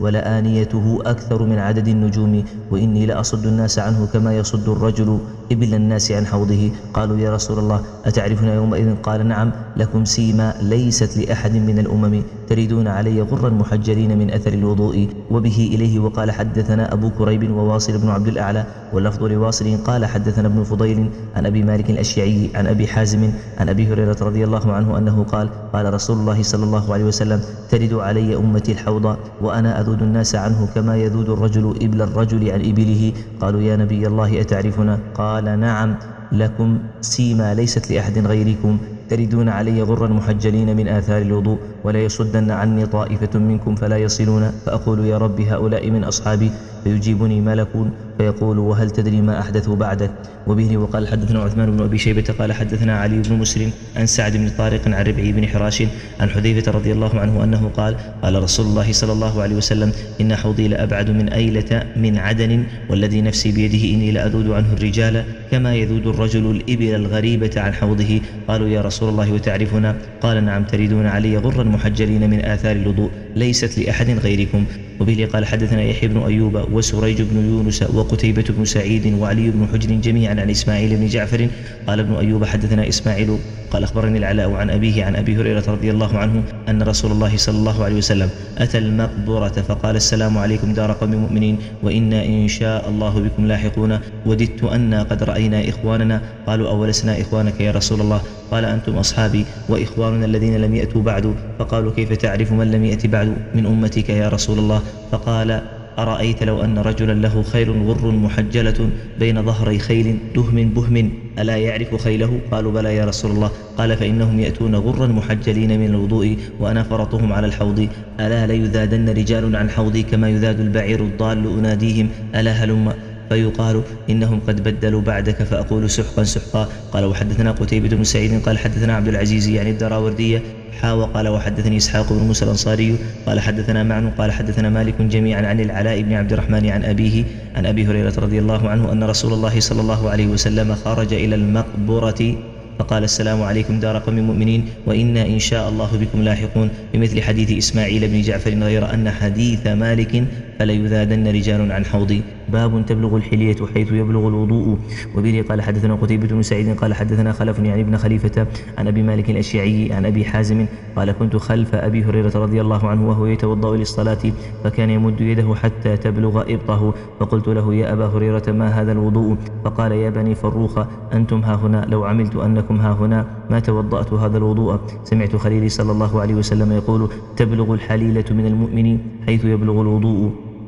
ولآنيته أكثر من عدد النجوم وإني لأصد الناس عنه كما يصد الرجل إبل الناس عن حوضه. قالوا يا رسول الله أتعرفنا يومئذ؟ قال نعم لكم سيما ليست لأحد من الأمم تريدون علي غرا محجلين من أثر الوضوء. وبه إليه وقال حدثنا أبو كريب وواصل بن عبد الأعلى واللفظ لواصل قال حدثنا ابن فضيل عن أبي مالك الأشعري عن أبي حازم عن أبي هريرة رضي الله عنه أنه قال قال رسول الله صلى الله عليه وسلم ترد علي أمتي الحوض وأنا أذود الناس عنه كما يذود الرجل إبل الرجل عن إبله. قالوا يا نبي الله أتعرفنا؟ قال نعم لكم سيما ليست لأحد غيركم تردون علي غرا محجلين من آثار الوضوء ولا يصدن عني طائفة منكم فلا يصلون فأقول يا رب هؤلاء من أصحابي فيجيبني ملك فيقول وهل تدري ما أحدثوا بعدك؟ وبه وقال حدثنا عثمان بن أبي شيبة قال حدثنا علي بن مسلم عن سعد بن طارق عن ربعي بن حراش عن حذيفة رضي الله عنه أنه قال قال رسول الله صلى الله عليه وسلم إن حوضي لأبعد من أيلة من عدن والذي نفسي بيده إني لأذود عنه الرجال كما يذود الرجل الإبل الغريبة عن حوضه. قالوا يا رسول الله وتعرفنا؟ قال نعم تردون علي غرا محجلين من آثار الوضوء ليست لأحد غيركم. وبه قال حدثنا يحيى بن أيوب وسريج بن يونس وقتيبة بن سعيد وعلي بن حجر جميعا عن إسماعيل بن جعفر قال ابن أيوب حدثنا إسماعيل قال أخبرني العلاء عن أبيه عن أبي هريرة رضي الله عنه أن رسول الله صلى الله عليه وسلم أتى المقبرة فقال السلام عليكم دار قوم مؤمنين وإنا إن شاء الله بكم لاحقون وددت أنا قد رأينا إخواننا. قالوا أولسنا إخوانك يا رسول الله؟ قال أنتم أصحابي وإخواننا الذين لم يأتوا بعد. فقالوا كيف تعرف من لم يأت بعد من أمتك يا رسول الله؟ فقال أرأيت لو أن رجلا له خيل غر محجلة بين ظهري خيل دهم بهم ألا يعرف خيله؟ قالوا بلى يا رسول الله. قال فإنهم يأتون غرا محجلين من الوضوء وأنا فرطهم على الحوض ألا ليذادن رجال عن حوضي كما يذاد البعير الضال أناديهم ألا هلم فيقال إنهم قد بدلوا بعدك فأقول سحقا سحقا. قال وحدثنا قتيبة بن سعيد قال حدثنا عبد العزيز يعني الدراوردية حا وقال وحدثني إسحاق بن موسى الأنصاري قال حدثنا معن قال حدثنا مالك جميعا عن العلاء بن عبد الرحمن عن أبيه عن أبي هريرة رضي الله عنه أن رسول الله صلى الله عليه وسلم خرج إلى المقبرة فقال السلام عليكم دار قوم مؤمنين وإنا إن شاء الله بكم لاحقون بمثل حديث إسماعيل بن جعفر غير أن حديث مالك فليذادن رجال عن حوضي. باب تبلغ الحلية حيث يبلغ الوضوء. وبه قال حدثنا قتيبة بن سعيد قال حدثنا خلف يعني ابن خليفة عن أبي مالك الأشعري عن أبي حازم قال كنت خلف أبي هريرة رضي الله عنه وهو يتوضأ للصلاة فكان يمد يده حتى تبلغ إبطه فقلت له يا أبا هريرة ما هذا الوضوء؟ فقال يا بني فروخ أنتم ها هنا لو عملت أنكم ها هنا ما توضأت هذا الوضوء. سمعت خليلي صلى الله عليه وسلم يقول تبلغ الحليلة من المؤمن حيث يبلغ الوضوء.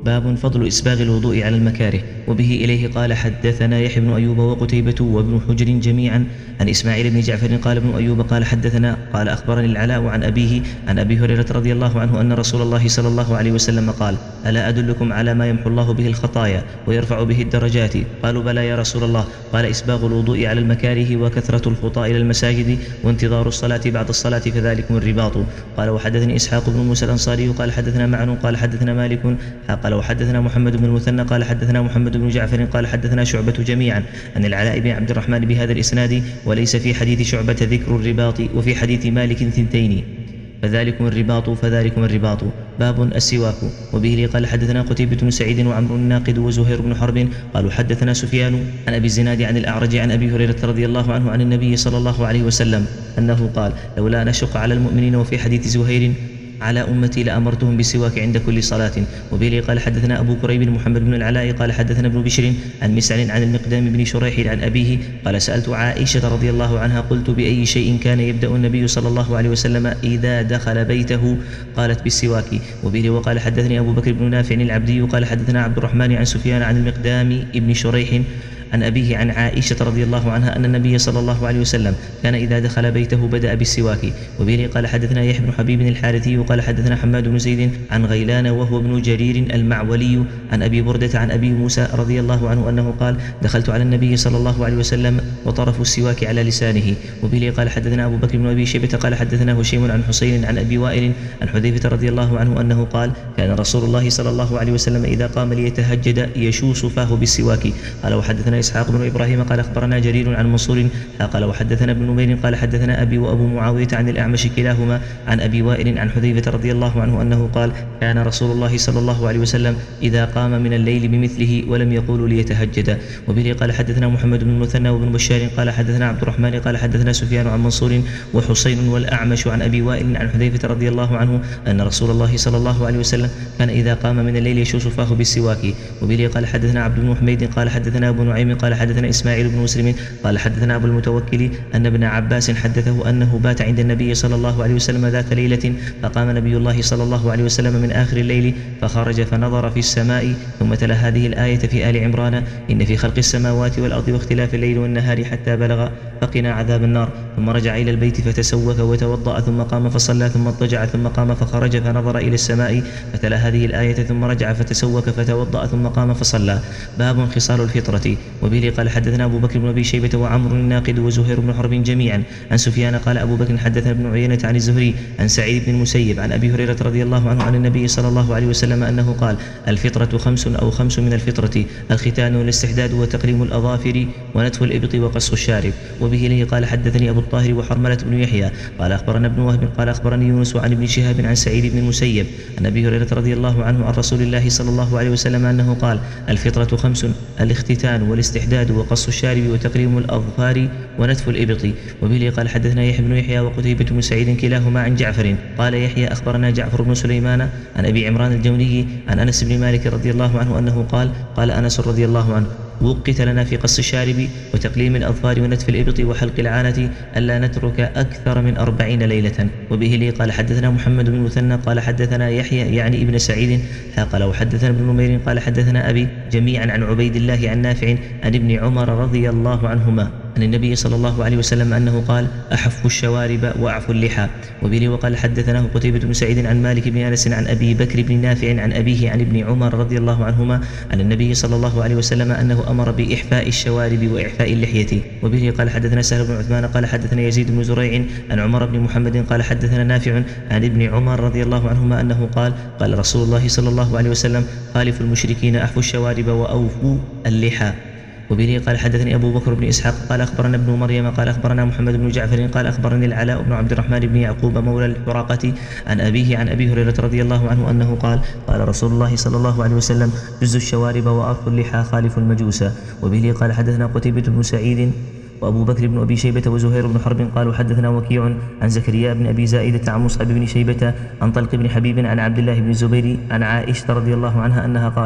باب فضل إسباغ الوضوء على المكاره. وبه إليه قال حدثنا يحيى بن أيوب وقتيبة وابن حجر جميعا عن إسماعيل بن جعفر قال ابن أيوب قال حدثنا قال أخبرني العلاء عن أبيه عن أبي هريرة رضي الله عنه أن رسول الله صلى الله عليه وسلم قال ألا أدلكم على ما يمحو الله به الخطايا ويرفع به الدرجات؟ قالوا بلى يا رسول الله. قال إسباغ الوضوء على المكاره وكثرة الخطى إلى المساجد وانتظار الصلاة بعد الصلاة فذلكم الرباط. قال وحدثني إسحاق بن موسى الأنصاري قال حدثنا معن قال حدثنا مالك قال وحدثنا محمد بن المثنى قال حدثنا محمد بن جعفر قال حدثنا شعبة جميعا عن العلاء بن عبد الرحمن بهذا الإسناد، وليس في حديث شعبة ذكر الرباط، وفي حديث مالك ثنتين فذلكم الرباط فذلكم الرباط. باب السواك. وبه قال حدثنا قتيبة بن سعيد وعمرو الناقد وزهير بن حرب قالوا حدثنا سفيان عن أبي الزناد عن الأعرج عن أبي هريرة رضي الله عنه عن النبي صلى الله عليه وسلم أنه قال لولا أن أشق على المؤمنين. وفي حديث زهير على أمتي لأمرتهم بالسواك عند كل صلاة. وبه قال حدثنا أبو كريب محمد بن العلاء قال حدثنا ابن بشر عن مسعر عن المقدام بن شريح عن أبيه قال سألت عائشة رضي الله عنها قلت بأي شيء كان يبدأ النبي صلى الله عليه وسلم إذا دخل بيته؟ قالت بالسواك. وبه وقال حدثني أبو بكر بن نافع العبدي قال حدثنا عبد الرحمن عن سفيان عن المقدام بن شريح عن أبيه عن عائشة رضي الله عنها أن النبي صلى الله عليه وسلم كان إذا دخل بيته بدأ بالسواك. وبه قال حدثنا يحيى بن حبيب الحارثي قال حدثنا حماد بن زيد عن غيلان وهو ابن جرير المعولي عن أبي بردة عن أبي موسى رضي الله عنه أنه قال دخلت على النبي صلى الله عليه وسلم وطرف السواك على لسانه. وبه قال حدثنا أبو بكر بن أبي شيبة قال حدثنا هشيم عن حسين عن أبي وائل عن حذيفة رضي الله عنه أنه قال كان رسول الله صلى الله عليه وسلم إذا قام ليتهجد يشوص فاه بالسواك. قال وحدثنا إسحاق بن إبراهيم قال أخبرنا جرير عن منصور قال وحدثنا ابن نمير قال حدثنا أبي وأبو معاوية عن الأعمش كلاهما عن أبي وائل عن حذيفة رضي الله عنه أنه قال كان رسول الله صلى الله عليه وسلم إذا قام من الليل بمثله ولم يقول ليتهجد. وبه قال حدثنا محمد بن المثنى وابن بشار قال حدثنا عبد الرحمن قال حدثنا سفيان عن منصور وحسين والأعمش عن أبي وائل عن حذيفة رضي الله عنه أن رسول الله صلى الله عليه وسلم كان إذا قام من الليل يشوص فاه بالسواك. وبه قال حدثنا عبد بن حميد قال حدثنا أبو نعيم قال حدثنا إسماعيل بن مسلم قال حدثنا أبو المتوكل أن ابن عباس حدثه أنه بات عند النبي صلى الله عليه وسلم ذات ليلة فقام نبي الله صلى الله عليه وسلم من آخر الليل فخرج فنظر في السماء ثم تلا هذه الآية في آل عمران إن في خلق السماوات والأرض واختلاف الليل والنهار حتى بلغ فقنا عذاب النار. ثم رجع إلى البيت فتسوك وتوضأ ثم قام فصلى ثم اضطجع ثم قام فخرج فنظر إلى السماء فتلا هذه الآية ثم رجع فتسوك فتوضأ ثم قام فصلى. باب خصال الفطرة. وبه قال حدثنا أبو بكر بن أبي شيبة وعمرو الناقد وزهير بن حرب جميعا عن سفيان قال أبو بكر حدثنا ابن عيينة عن الزهري عن سعيد بن المسيب عن أبي هريرة رضي الله عنه عن النبي صلى الله عليه وسلم أنه قال الفطرة خمس أو خمس من الفطرة الختان والاستحداد وتقليم الأظافر ونتف الإبط وقص الشارب. وبه إليه قال حدثني أبو الطاهر وحرملة بن يحيى قال أخبرنا ابن وهب قال أخبرني يونس عن ابن شهاب عن سعيد بن المسيب عن أبي هريرة رضي الله عنه عن رسول الله صلى الله عليه وسلم أنه قال الفطرة خمس الاختتان والاستحداد وقص الشارب وتقليم الأظفار ونتف الإبط. وبه قال حدثنا يحيى بن يحيى وقتيبة بن سعيد كلاهما عن جعفر قال يحيى أخبرنا جعفر بن سليمان عن أبي عمران الجوني عن أنس بن مالك رضي الله عنه أنه قال قال أنس رضي الله عنه وقت لنا في قص الشارب وتقليم الأظفار ونتف الإبط وحلق العانة ألا نترك أكثر من أربعين ليلة. وبه لي قال حدثنا محمد بن المثنى قال حدثنا يحيى يعني ابن سعيد قال وحدثنا ابن نمير قال حدثنا أبي جميعا عن عبيد الله عن نافع عن ابن عمر رضي الله عنهما عن النبي صلى الله عليه وسلم أنه قال أحف الشوارب وأعفو اللحى. وبه وقال حدثناه قتيبة بن سعيد عن مالك بن أنس عن أبي بكر بن نافع عن أبيه عن ابن عمر رضي الله عنهما عن النبي صلى الله عليه وسلم أنه أمر بإحفاء الشوارب وإعفاء اللحية. وبه قال حدثنا سهل بن عثمان قال حدثنا يزيد بن زريع عن عمر بن محمد قال حدثنا نافع عن ابن عمر رضي الله عنهما أنه قال قال رسول الله صلى الله عليه وسلم خالفوا المشركين أحفوا الشوارب وأوفوا اللحى. وبه قال حدثني أبو بكر بن إسحاق قال أخبرنا ابن مريم قال أخبرنا محمد بن جعفر قال أخبرني العلاء بن عبد الرحمن بن يعقوب مولى الحراقة عن أبيه عن أبي هريرة رضي الله عنه أنه قال قال رسول الله صلى الله عليه وسلم جزوا الشوارب وأرخوا اللحى خالفوا المجوس. وبه قال حدثنا قتيبة بن سعيد وأبو بكر بن أبي شيبة وزهير بن حرب قالوا حدثنا وكيع عن زكريا بن أبي زائدة عن مصعب بن شيبة عن طلق بن حبيب عن عبد الله بن الزبير عن عائشة رضي الله عنها أنها قالت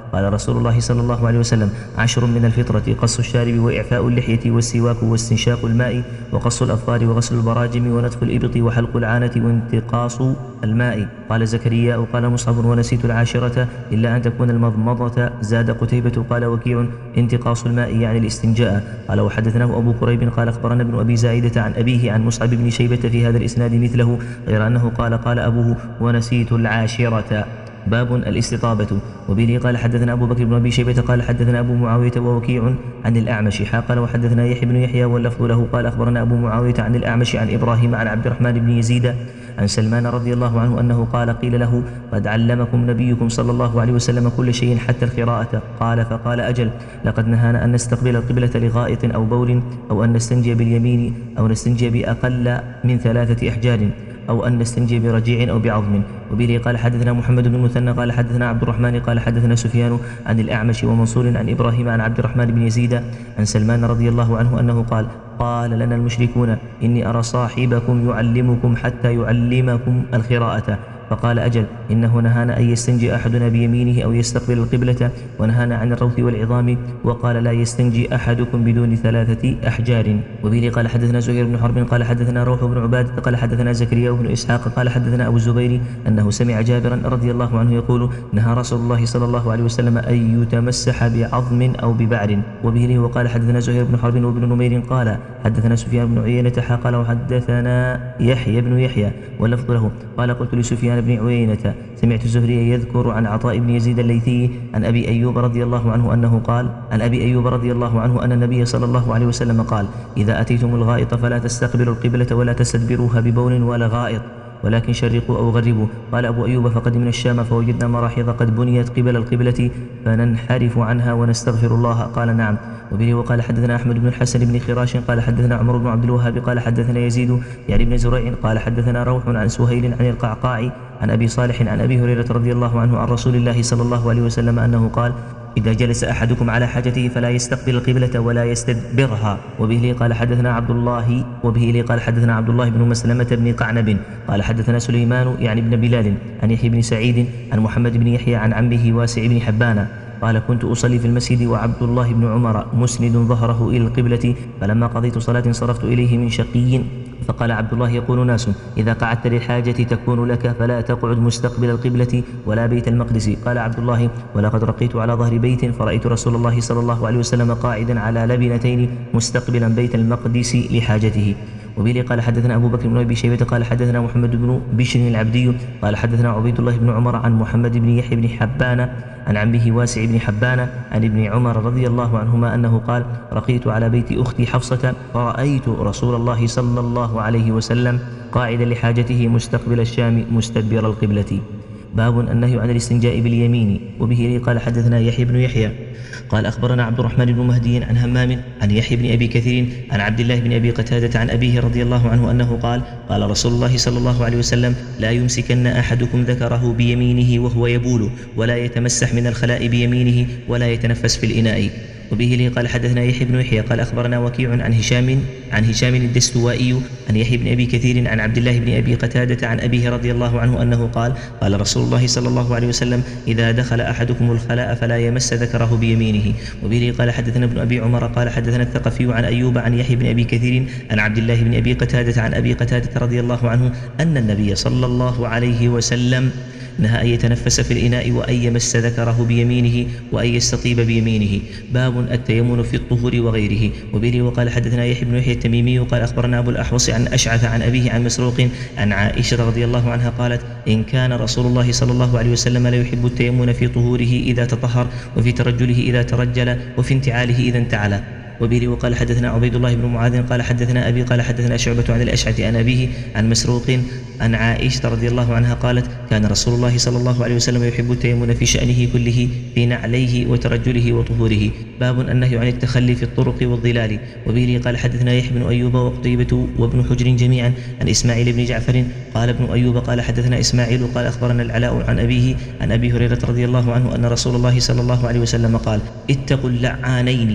قال رسول الله صلى الله عليه وسلم: عشر من الفطرة: قص الشارب وإعفاء اللحية والسواك واستنشاق الماء وقص الأظفار وغسل البراجم ونتف الإبط وحلق العانة وانتقاص الماء. قال زكريا قال مصعب: ونسيت العاشرة إلا أن تكون المضمضة. زاد قتيبة قال وكيع: انتقاص الماء يعني الاستنجاء. قال وحدثناه أبو كريب قال أخبرنا ابن أبي زائدة عن أبيه عن مصعب بن شيبة في هذا الإسناد مثله، غير أنه قال قال أبوه: ونسيت العاشرة. باب الاستطابة. وبه قال حدثنا أبو بكر بن أبي شيبة قال حدثنا أبو معاوية ووكيع عن الأعمش قال وحدثنا يحيى بن يحيى واللفظ له قال أخبرنا أبو معاوية عن الأعمش عن إبراهيم عن عبد الرحمن بن يزيد عن سلمان رضي الله عنه أنه قال: قيل له: قد علمكم نبيكم صلى الله عليه وسلم كل شيء حتى القراءة. قال: فقال: أجل، لقد نهانا أن نستقبل القبلة لغائط أو بول أو أن نستنجي باليمين أو نستنجي بأقل من ثلاثة أحجار أو أن نستنجي برجيع أو بعظم. وبه قال حدثنا محمد بن المثنى قال حدثنا عبد الرحمن قال حدثنا سفيان عن الأعمش ومنصور عن إبراهيم عن عبد الرحمن بن يزيد عن سلمان رضي الله عنه أنه قال: قال لنا المشركون: إني أرى صاحبكم يعلمكم حتى يعلمكم القراءة. فقال: أجل، إنه نهانا أن يستنجي أحدنا بيمينه أو يستقبل القبلة، ونهانا عن الروث والعظام، وقال: لا يستنجي أحدكم بدون ثلاثة أحجار. وبه قال حدثنا زهير بن حرب قال حدثنا روح بن عبادة قال حدثنا زكريا بن إسحاق قال حدثنا أبو الزبير أنه سمع جابرا رضي الله عنه يقول: نهى رسول الله صلى الله عليه وسلم أن يتمسح بعظم أو ببعر. وبه وقال حدثنا زهير بن حرب وابن نمير قال حدثنا سفيان بن عيينة قال وحدثنا يحيى بن يحيى واللفظ له قال: قلت لسفيان بن عيينة: سمعت الزهري يذكر عن عطاء بن يزيد الليثي عن أبي أيوب رضي الله عنه أنه قال: عن أبي أيوب رضي الله عنه أن النبي صلى الله عليه وسلم قال: إذا أتيتم الغائط فلا تستقبلوا القبلة ولا تستدبروها ببول ولا غائط، ولكن شرقوا أو غربوا. قال أبو أيوب: فقدمنا الشام فوجدنا مراحيض قد بنيت قبل القبلة فننحرف عنها ونستغفر الله. قال: نعم. وبه وقال حدثنا أحمد بن الحسن بن خراش قال حدثنا عمر بن عبد الوهاب قال حدثنا يزيد يعني بن زريع قال حدثنا روح عن سهيل عن القعقاع عن أبي صالح عن أبي هريرة رضي الله عنه عن رسول الله صلى الله عليه وسلم أنه قال: إذا جلس أحدكم على حاجته فلا يستقبل القبلة ولا يستدبرها. وبه قال حدثنا عبد الله وبه قال حدثنا عبد الله بن مسلمة بن قعنب قال حدثنا سليمان يعني بن بلال عن يحيى بن سعيد عن محمد بن يحيى عن عمه واسع بن حبان قال: كنت أصلي في المسجد وعبد الله بن عمر مسند ظهره إلى القبلة، فلما قضيت صلاة انصرفت إليه من شقي، فقال عبد الله: يقول ناس: إذا قعدت للحاجة تكون لك فلا تقعد مستقبل القبلة ولا بيت المقدس. قال عبد الله: ولقد رقيت على ظهر بيت فرأيت رسول الله صلى الله عليه وسلم قاعدا على لبنتين مستقبلا بيت المقدس لحاجته. وبه قال حدثنا أبو بكر بن أبي شيبة قال حدثنا محمد بن بشر العبدي قال حدثنا عبيد الله بن عمر عن محمد بن يحيى بن حبان عن عمه واسع بن حبان عن ابن عمر رضي الله عنهما أنه قال: رقيت على بيت أختي حفصة فرأيت رسول الله صلى الله عليه وسلم قاعدا لحاجته مستقبل الشام مستدبر القبلة. باب النهي عن الاستنجاء باليمين. وبه قال حدثنا يحيى بن يحيى قال أخبرنا عبد الرحمن بن مهدي عن همام عن يحيى بن أبي كثير عن عبد الله بن أبي قتادة عن أبيه رضي الله عنه أنه قال: قال رسول الله صلى الله عليه وسلم: لا يمسكن أحدكم ذكره بيمينه وهو يبول، ولا يتمسح من الخلاء بيمينه، ولا يتنفس في الإناء. وبه لي قال حدثنا يحيى بن يحيى قال أخبرنا وكيع عن هشام عن هشام الدستوائي عن يحيى بن أبي كثير عن عبد الله بن أبي قتادة عن أبيه رضي الله عنه أنه قال: قال رسول الله صلى الله عليه وسلم: إذا دخل أحدكم الخلاء فلا يمس ذكره بيمينه. وبه قال حدثنا ابن أبي عمر قال حدثنا الثقفي عن أيوب عن يحيى بن أبي كثير عن عبد الله بن أبي قتادة عن أبي قتادة رضي الله عنه أن النبي صلى الله عليه وسلم نهى أن يتنفس في الإناء وأن يمس ذكره بيمينه وأن يستطيب بيمينه. باب التيمم في الطهور وغيره. وبه وقال حدثنا يحيى بن يحيى التميمي قال أخبرنا أبو الأحوص عن أشعث عن أبيه عن مسروق عن عائشة رضي الله عنها قالت: إن كان رسول الله صلى الله عليه وسلم لا يحب التيمم في طهوره إذا تطهر، وفي ترجله إذا ترجل، وفي انتعاله إذا انتعل. وبه وقال حدثنا عبيد الله بن معاذ قال حدثنا أبي قال حدثنا شعبة عن الأشعث عن أبيه عن مسروق عن عائشة رضي الله عنها قالت: كان رسول الله صلى الله عليه وسلم يحب التيمم في شأنه كله، في نعليه وترجله وطهوره. باب النهي عن التخلي في الطرق والظلال. وبه قال حدثنا يحيى بن أيوب وقتيبة وابن حجر جميعا عن إسماعيل بن جعفر قال ابن أيوب قال حدثنا إسماعيل قال أخبرنا العلاء عن أبيه عن أبي هريرة رضي الله عنه أن رسول الله صلى الله عليه وسلم قال: اتقوا اللعانين.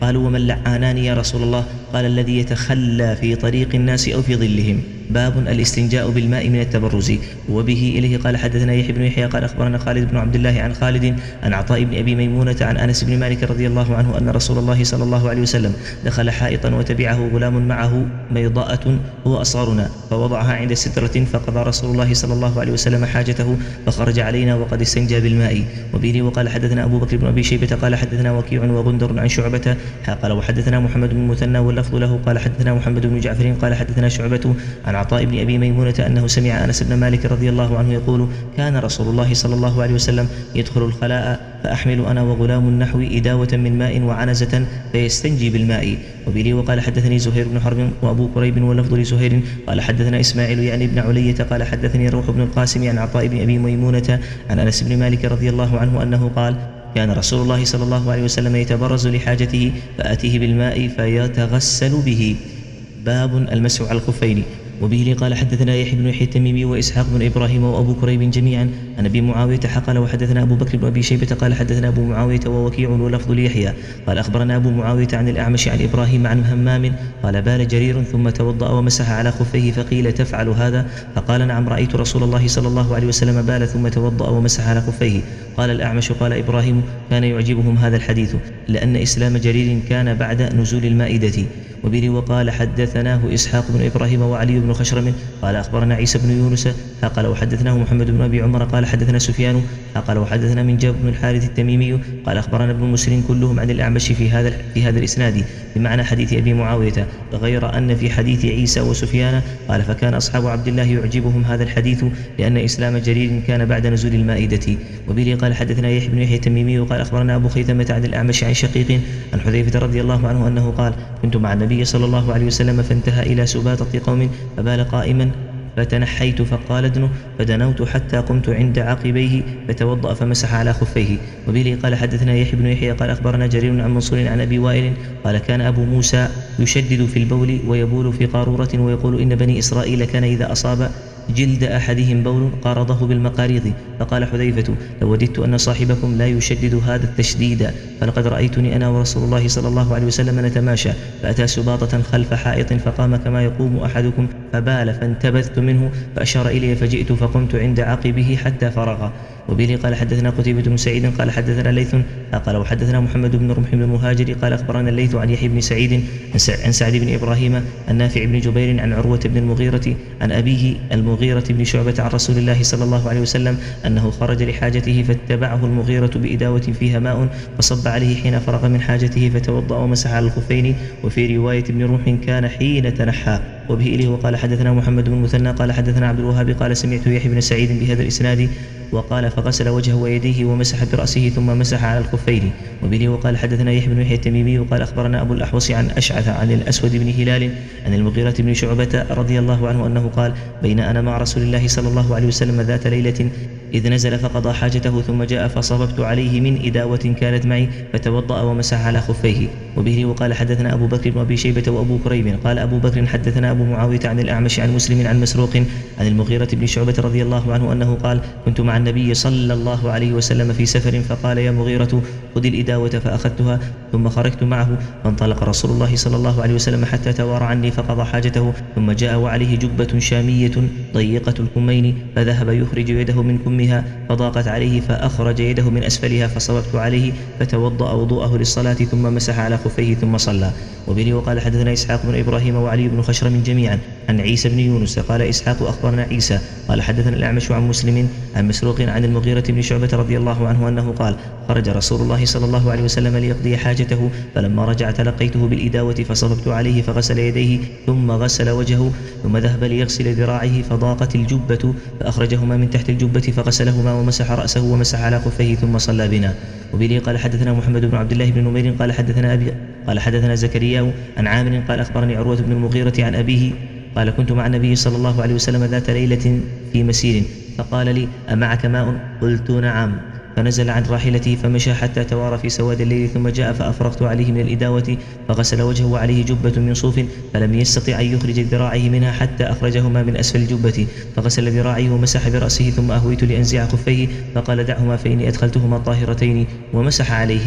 قالوا وما اللعانان يا رسول الله؟ قال الذي يتخلى في طريق الناس أو في ظلهم. باب الاستنجاء بالماء من التبرز. وبه إليه قال حدثنا يحيى بن يحيى قال أخبرنا خالد بن عبد الله عن خالد عن عطاء بن أبي ميمونة عن أنس بن مالك رضي الله عنه أن رسول الله صلى الله عليه وسلم دخل حائطا وتبعه غلام معه ميضاءة هو أصغرنا فوضعها عند سترة، فقضى رسول الله صلى الله عليه وسلم حاجته فخرج علينا وقد استنجى بالماء. وبه وقال حدثنا أبو بكر بن أبي شيبة قال حدثنا وكيع وغندر عن شعبة قال وحدثنا محمد بن المثنى واللفظ له قال حدثنا محمد بن جعفر قال حدثنا شعبة عن عطاء بن أبي ميمونة أنه سمع أنس بن مالك رضي الله عنه يقول كان رسول الله صلى الله عليه وسلم يدخل الخلاء فأحمل أنا وغلام نحو إداوة من ماء وعنزة فيستنجي بالماء. وبه وقال حدثني زهير بن حرب وأبو كريب واللفظ لزهير قال حدثنا إسماعيل يعني بن علية قال حدثني روح بن القاسم عن عطاء بن أبي ميمونة عن أنس بن مالك رضي الله عنه أنه قال كان رسول الله صلى الله عليه وسلم يتبرز لحاجته فآتيه بالماء فيتغسل به. باب المسح على الخفين. وبه قال حدثنا يحيى بن يحيى التميمي وإسحاق بن إبراهيم وأبو كريب جميعا عن أبي معاوية قال وحدثنا أبو بكر بن أبي شيبة قال حدثنا أبو معاوية ووكيع ولفظ ليحيى قال أخبرنا أبو معاوية عن الأعمش عن إبراهيم عن همام قال بال جرير ثم توضأ ومسح على خفيه فقيل تفعل هذا؟ فقال نعم رأيت رسول الله صلى الله عليه وسلم بال ثم توضأ ومسح على خفيه. قال الأعمش قال إبراهيم كان يعجبهم هذا الحديث لأن إسلام جرير كان بعد نزول المائدة. وبه وقال حدثناه إسحاق بن إبراهيم وعلي بن خشرم قال أخبرنا عيسى بن يونس قال وحدثناه محمد بن أبي عمر قال حدثنا سفيان قال وحدثنا من جاب بن الحارث التميمي قال أخبرنا ابن مسلم كلهم عن الأعمش في هذا في هذا الإسناد بمعنى حديث أبي معاوية، غير أن في حديث عيسى وسفيان قال فكان أصحاب عبد الله يعجبهم هذا الحديث لأن إسلام جرير كان بعد نزول المائدة. وبه قال حدثنا يحيى بن يحيى التميمي وقال أخبرنا أبو خيثمة عن الأعمش عن شقيق عن حذيفة رضي الله عنه أنه قال كنت مع النبي صلى الله عليه وسلم فانتهى إلى سباطة قوم فبال قائما فتنحيت فقال ادنه فدنوت حتى قمت عند عقبيه فتوضأ فمسح على خفيه. وبه قال حدثنا يحيى بن يحيى قال أخبرنا جرير عن منصور عن أبي وائل قال كان أبو موسى يشدد في البول ويبول في قارورة ويقول إن بني إسرائيل كان إذا أصاب جلد أحدهم بول قارضه بالمقاريض. فقال حذيفة لو وددت أن صاحبكم لا يشدد هذا التشديد فلقد رأيتني أنا ورسول الله صلى الله عليه وسلم نتماشى فأتى سباطة خلف حائط فقام كما يقوم أحدكم فبال فانتبذت منه فأشار إلي فجئت فقمت عند عقبه حتى فرغ. وبه قال حدثنا قتيبة بن سعيد قال حدثنا ليث قال وحدثنا محمد بن رمح بن المهاجر قال أخبرنا الليث عن يحيى بن سعيد عن سعد بن إبراهيم النافع بن جبير عن عروة بن المغيرة عن أبيه المغيرة بن شعبة عن رسول الله صلى الله عليه وسلم أنه خرج لحاجته فاتبعه المغيرة بإداوة فيها ماء فصب عليه حين فرغ من حاجته فتوضأ ومسح على الخفين. وفي رواية ابن رمح كان حين تنحى. وبه إليه وقال حدثنا محمد بن المثنى قال حدثنا عبد الوهاب قال سمعت يحيى بن سعيد بهذا الإسناد وقال فغسل وجهه ويديه ومسح برأسه ثم مسح على الخفين. وبه وقال حدثنا يحيى بن يحيى التميمي وقال أخبرنا أبو الأحوص عن أشعث عن الأسود بن هلال عن المغيرة بن شعبة رضي الله عنه أنه قال بين أنا مع رسول الله صلى الله عليه وسلم ذات ليلة إذ نزل فقضى حاجته ثم جاء فصببت عليه من إداوة كانت معي فتوضأ ومسح على خفيه. وبه وقال حدثنا أبو بكر بن أبي شيبة وأبو كريب قال أبو بكر حدثنا أبو معاوية عن الأعمش عن مسلم عن مسروق عن المغيرة بن شعبة رضي الله عنه أنه قال كنت مع النبي صلى الله عليه وسلم في سفر فقال يا مغيرة خذ الإداوة فأخذتها ثم خرجت معه فانطلق رسول الله صلى الله عليه وسلم حتى توارى عني فقضى حاجته ثم جاء وعليه جبة شامية ضيقة الكمين فذهب يخرج يده من كمها فضاقت عليه فأخرج يده من أسفلها فصببت عليه فتوضأ وضوءه للصلاة ثم مسح على خفيه ثم صلى. وبه وقال حدثنا إسحاق بن إبراهيم وعلي بن خشرم جميعا عن عيسى بن يونس قال إسحاق أخبرنا عيسى قال حدثنا الأعمش عن مسلم عن مسروق عن المغيرة بن شعبة رضي الله عنه أنه قال خرج رسول الله صلى الله عليه وسلم ليقضي حاجته فلما رجع تلقيته بالإداوة فصببت عليه فغسل يديه ثم غسل وجهه ثم ذهب ليغسل ذراعه فضاقت الجبة فأخرجهما من تحت الجبة فغسلهما ومسح رأسه ومسح على خفيه ثم صلى بنا. وبه قال حدثنا محمد بن عبد الله بن نمير قال حدثنا أبي قال حدثنا زكريا عن عامر قال أخبرني عروة بن المغيرة عن أبيه قال كنت مع النبي صلى الله عليه وسلم ذات ليلة في مسير فقال لي أمعك ماء؟ قلت نعم فنزل عن راحلته فمشى حتى توارى في سواد الليل ثم جاء فأفرغت عليه من الإداوة فغسل وجهه وعليه جبة من صوف فلم يستطع أن يخرج ذراعيه منها حتى أخرجهما من أسفل الجبة فغسل ذراعيه ومسح برأسه ثم أهويت لأنزع خفيه فقال دعهما فإني أدخلتهما طاهرتين ومسح عليهما.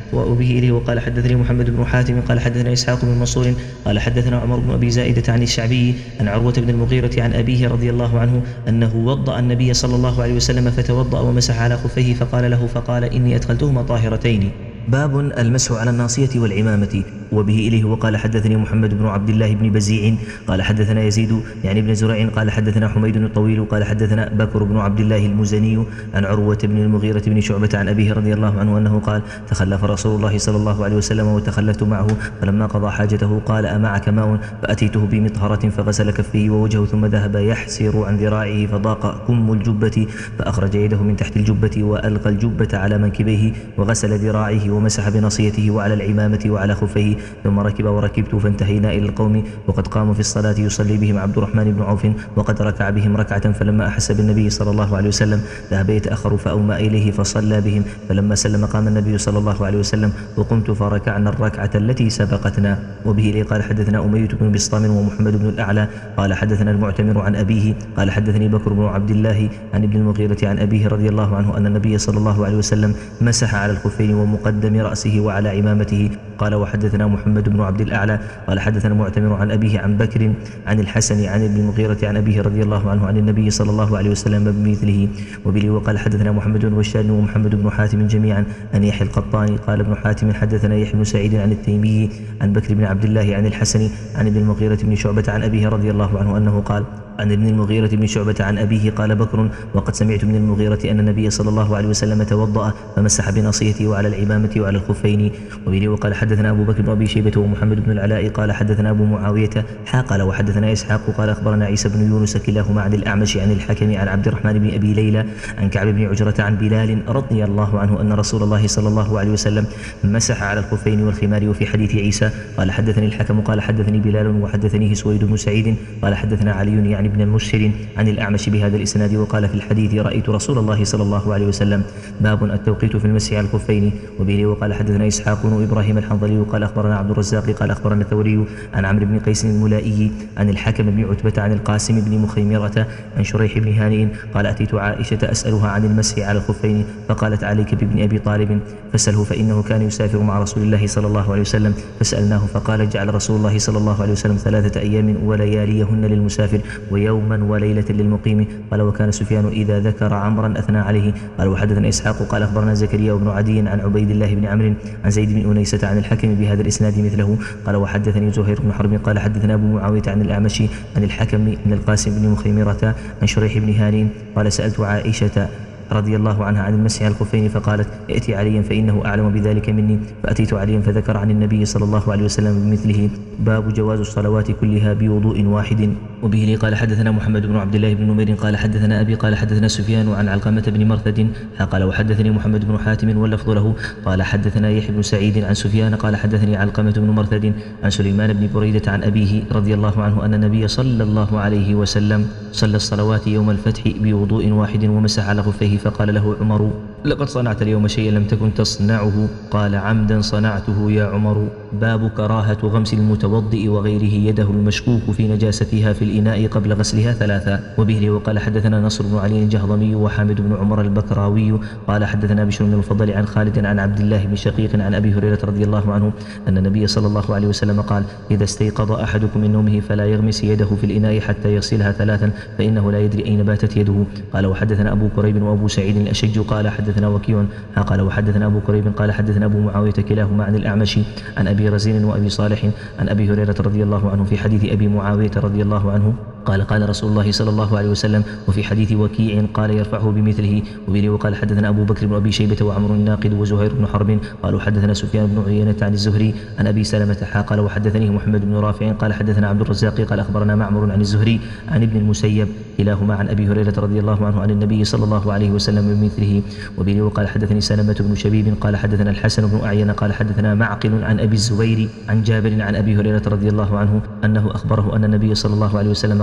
وأبيه إليه وقال حدثني محمد بن حاتم قال حدثنا إسحاق بن منصور قال حدثنا عمر بن أبي زائدة عن الشعبي عن عروة بن المغيرة عن أبيه رضي الله عنه أنه وضأ النبي صلى الله عليه وسلم فتوضأ ومسح على خفيه فقال له فقال إني أدخلتهما طاهرتين. باب المسح على الناصية والعمامة. وبه إليه وقال حدثني محمد بن عبد الله بن بزيع قال حدثنا يزيد يعني ابن زريع قال حدثنا حميد الطويل قال حدثنا بكر بن عبد الله المزني عن عروة بن المغيرة بن شعبة عن أبيه رضي الله عنه أنه قال تخلف رسول الله صلى الله عليه وسلم وتخلفت معه فلما قضى حاجته قال أمعك ماء فأتيته بمطهرة فغسل كفيه ووجهه ثم ذهب يحسر عن ذراعه فضاق كم الجبة فأخرج يده من تحت الجبة وألقى الجبة على منكبيه وغسل ذراعه ومسح بنصيته وعلى العمامة وعلى خفيه ثم ركب وركبت فانتهينا إلى القوم وقد قاموا في الصلاة يصلي بهم عبد الرحمن بن عوف وقد ركع بهم ركعة فلما أحس بالنبي صلى الله عليه وسلم ذهب يتأخر فأومى إليه فصلى بهم فلما سلم قام النبي صلى الله عليه وسلم وقمت فركعنا الركعة التي سبقتنا. وبه إليه قال حدثنا أمية بن بسطام ومحمد بن الأعلى قال حدثنا المعتمر عن أبيه قال حدثني بكر بن عبد الله عن ابن المغيرة عن أبيه رضي الله عنه أن النبي صلى الله عليه وسلم مسح على الخفين ومقدم رأسه وعلى عمامته. قال وحدثنا محمد بن عبد الأعلى قال حدثنا المعتمر عن أبيه عن بكر عن الحسن عن ابن المغيرة عن أبيه رضي الله عنه عن النبي صلى الله عليه وسلم بمثله. وبه وقال حدثنا محمد بن بشار ومحمد بن حاتم جميعا عن يحيى القطاني قال ابن حاتم حدثنا يحيى بن سعيد عن التيمي عن بكر بن عبد الله عن الحسن عن ابن المغيرة بن شعبة عن أبيه رضي الله عنه أنه قال عن ابن المغيرة بن شعبة عن أبيه قال بكر وقد سمعت من المغيرة أن النبي صلى الله عليه وسلم توضأ فمسح بناصيته وعلى العمامة وعلى الخفين. وبه وقال حدثنا أبو بكر بن أبي شيبة ومحمد بن العلاء قال حدثنا أبو معاوية حا قال وحدثنا إسحاق قال أخبرنا عيسى بن يونس كلاهما عن الأعمش عن الحكم عن عبد الرحمن بن أبي ليلى عن كعب بن عجرة عن بلال رضي الله عنه أن رسول الله صلى الله عليه وسلم مسح على الخفين والخمار. وفي حديث عيسى قال حدثني الحكم قال حدثني بلال وحدثنيه سويد بن سعيد قال حدثنا علي يعني بن المسهر عن الأعمش بهذا الإسناد. وقال في الحديث رأيت رسول الله صلى الله عليه وسلم. باب التوقيت في المسح على الخفين. وبه وقال حدثنا إسحاق بن إبراهيم الحنظلي وقال أخبرنا عبد الرزاق قال أخبرنا الثوري عن عمرو بن قيس الملائي عن الحكم بن عتبة عن القاسم بن مخيمرة عن شريح بن هانئ قال أتيت عائشة أسألها عن المسح على الخفين فقالت عليك بابن أبي طالب فاسأله فإنه كان يسافر مع رسول الله صلى الله عليه وسلم. فسألناه فقال جعل رسول الله صلى الله عليه وسلم ثلاثة أيام ولياليهن للمسافر ويوما وليلة للمقيم. قال وكان سفيان إذا ذكر عمرا أثنى عليه. قال وحدثنا إسحاق قال أخبرنا زكريا بن عدي عن عبيد الله بن عمرو عن زيد بن أنيسة عن الحكم بهذا الإسناد مثله. قال وحدثني زهير بن حرب قال حدثنا أبو معاوية عن الأعمش عن الحكم من القاسم بن مخيمرة عن شريح بن هانئ قال سألت عائشة رضي الله عنها عن المسح على الخفين فقالت ائتي عليا فإنه أعلم بذلك مني. فأتيت عليا فذكر عن النبي صلى الله عليه وسلم بمثله. باب جواز الصلوات كلها بوضوء واحد. وبه قال حدثنا محمد بن عبد الله بن نمير قال حدثنا أبي قال حدثنا سفيان عن علقمة بن مرثد قال وحدثني محمد بن حاتم واللفظ له قال حدثنا يحيى بن سعيد عن سفيان قال حدثني علقمة بن مرثد عن سليمان بن بريدة عن أبيه رضي الله عنه أن النبي صلى الله عليه وسلم صلى الصلوات يوم الفتح بوضوء واحد ومسح على خفيه فقال له عمر لقد صنعت اليوم شيئا لم تكن تصنعه قال عمدا صنعته يا عمر. باب كراهة غمس المتوضئ وغيره يده المشكوك في نجاستها في الإناء قبل غسلها ثلاثا. وبه وقال حدثنا نصر بن علي الجهضمي وحامد بن عمر البكراوي قال حدثنا بشر بن الفضل عن خالد عن عبد الله بن شقيق عن أبي هريرة رضي الله عنه أن النبي صلى الله عليه وسلم قال إذا استيقظ أحدكم من نومه فلا يغمس يده في الإناء حتى يغسلها ثلاثا فإنه لا يدري أين باتت يده. قال وحدثنا أبو كريب وأبو سعيد الأشج قال حدثنا وكيع قال وحدثنا أبو كريب قال حدثنا أبو معاوية كلاهما عن الأعمش عن أبي رزين وأبي صالح عن أبي هريرة رضي الله عنه في حديث أبي معاوية رضي الله عنه قال قال رسول الله صلى الله عليه وسلم. وفي حديث وكيع قال يرفعه بمثله. وبه وقال حدثنا أبو بكر بن أبي شيبة وعمر الناقد وزهير بن حرب قالوا حدثنا سفيان بن عيينة عن الزهري عن أبي سلمة قال وحدثني محمد بن رافع قال حدثنا عبد الرزاق قال أخبرنا معمر عن الزهري عن ابن المسيب كلاهما عن أبي هريرة رضي الله عنه عن النبي صلى الله عليه وسلم بمثله. وبه وقال حدثني سلمة بن شبيب قال حدثنا الحسن بن أعين قال حدثنا معقل عن أبي الزبير عن جابر عن أبي هريرة رضي الله عنه أنه أخبره أن النبي صلى الله عليه وسلم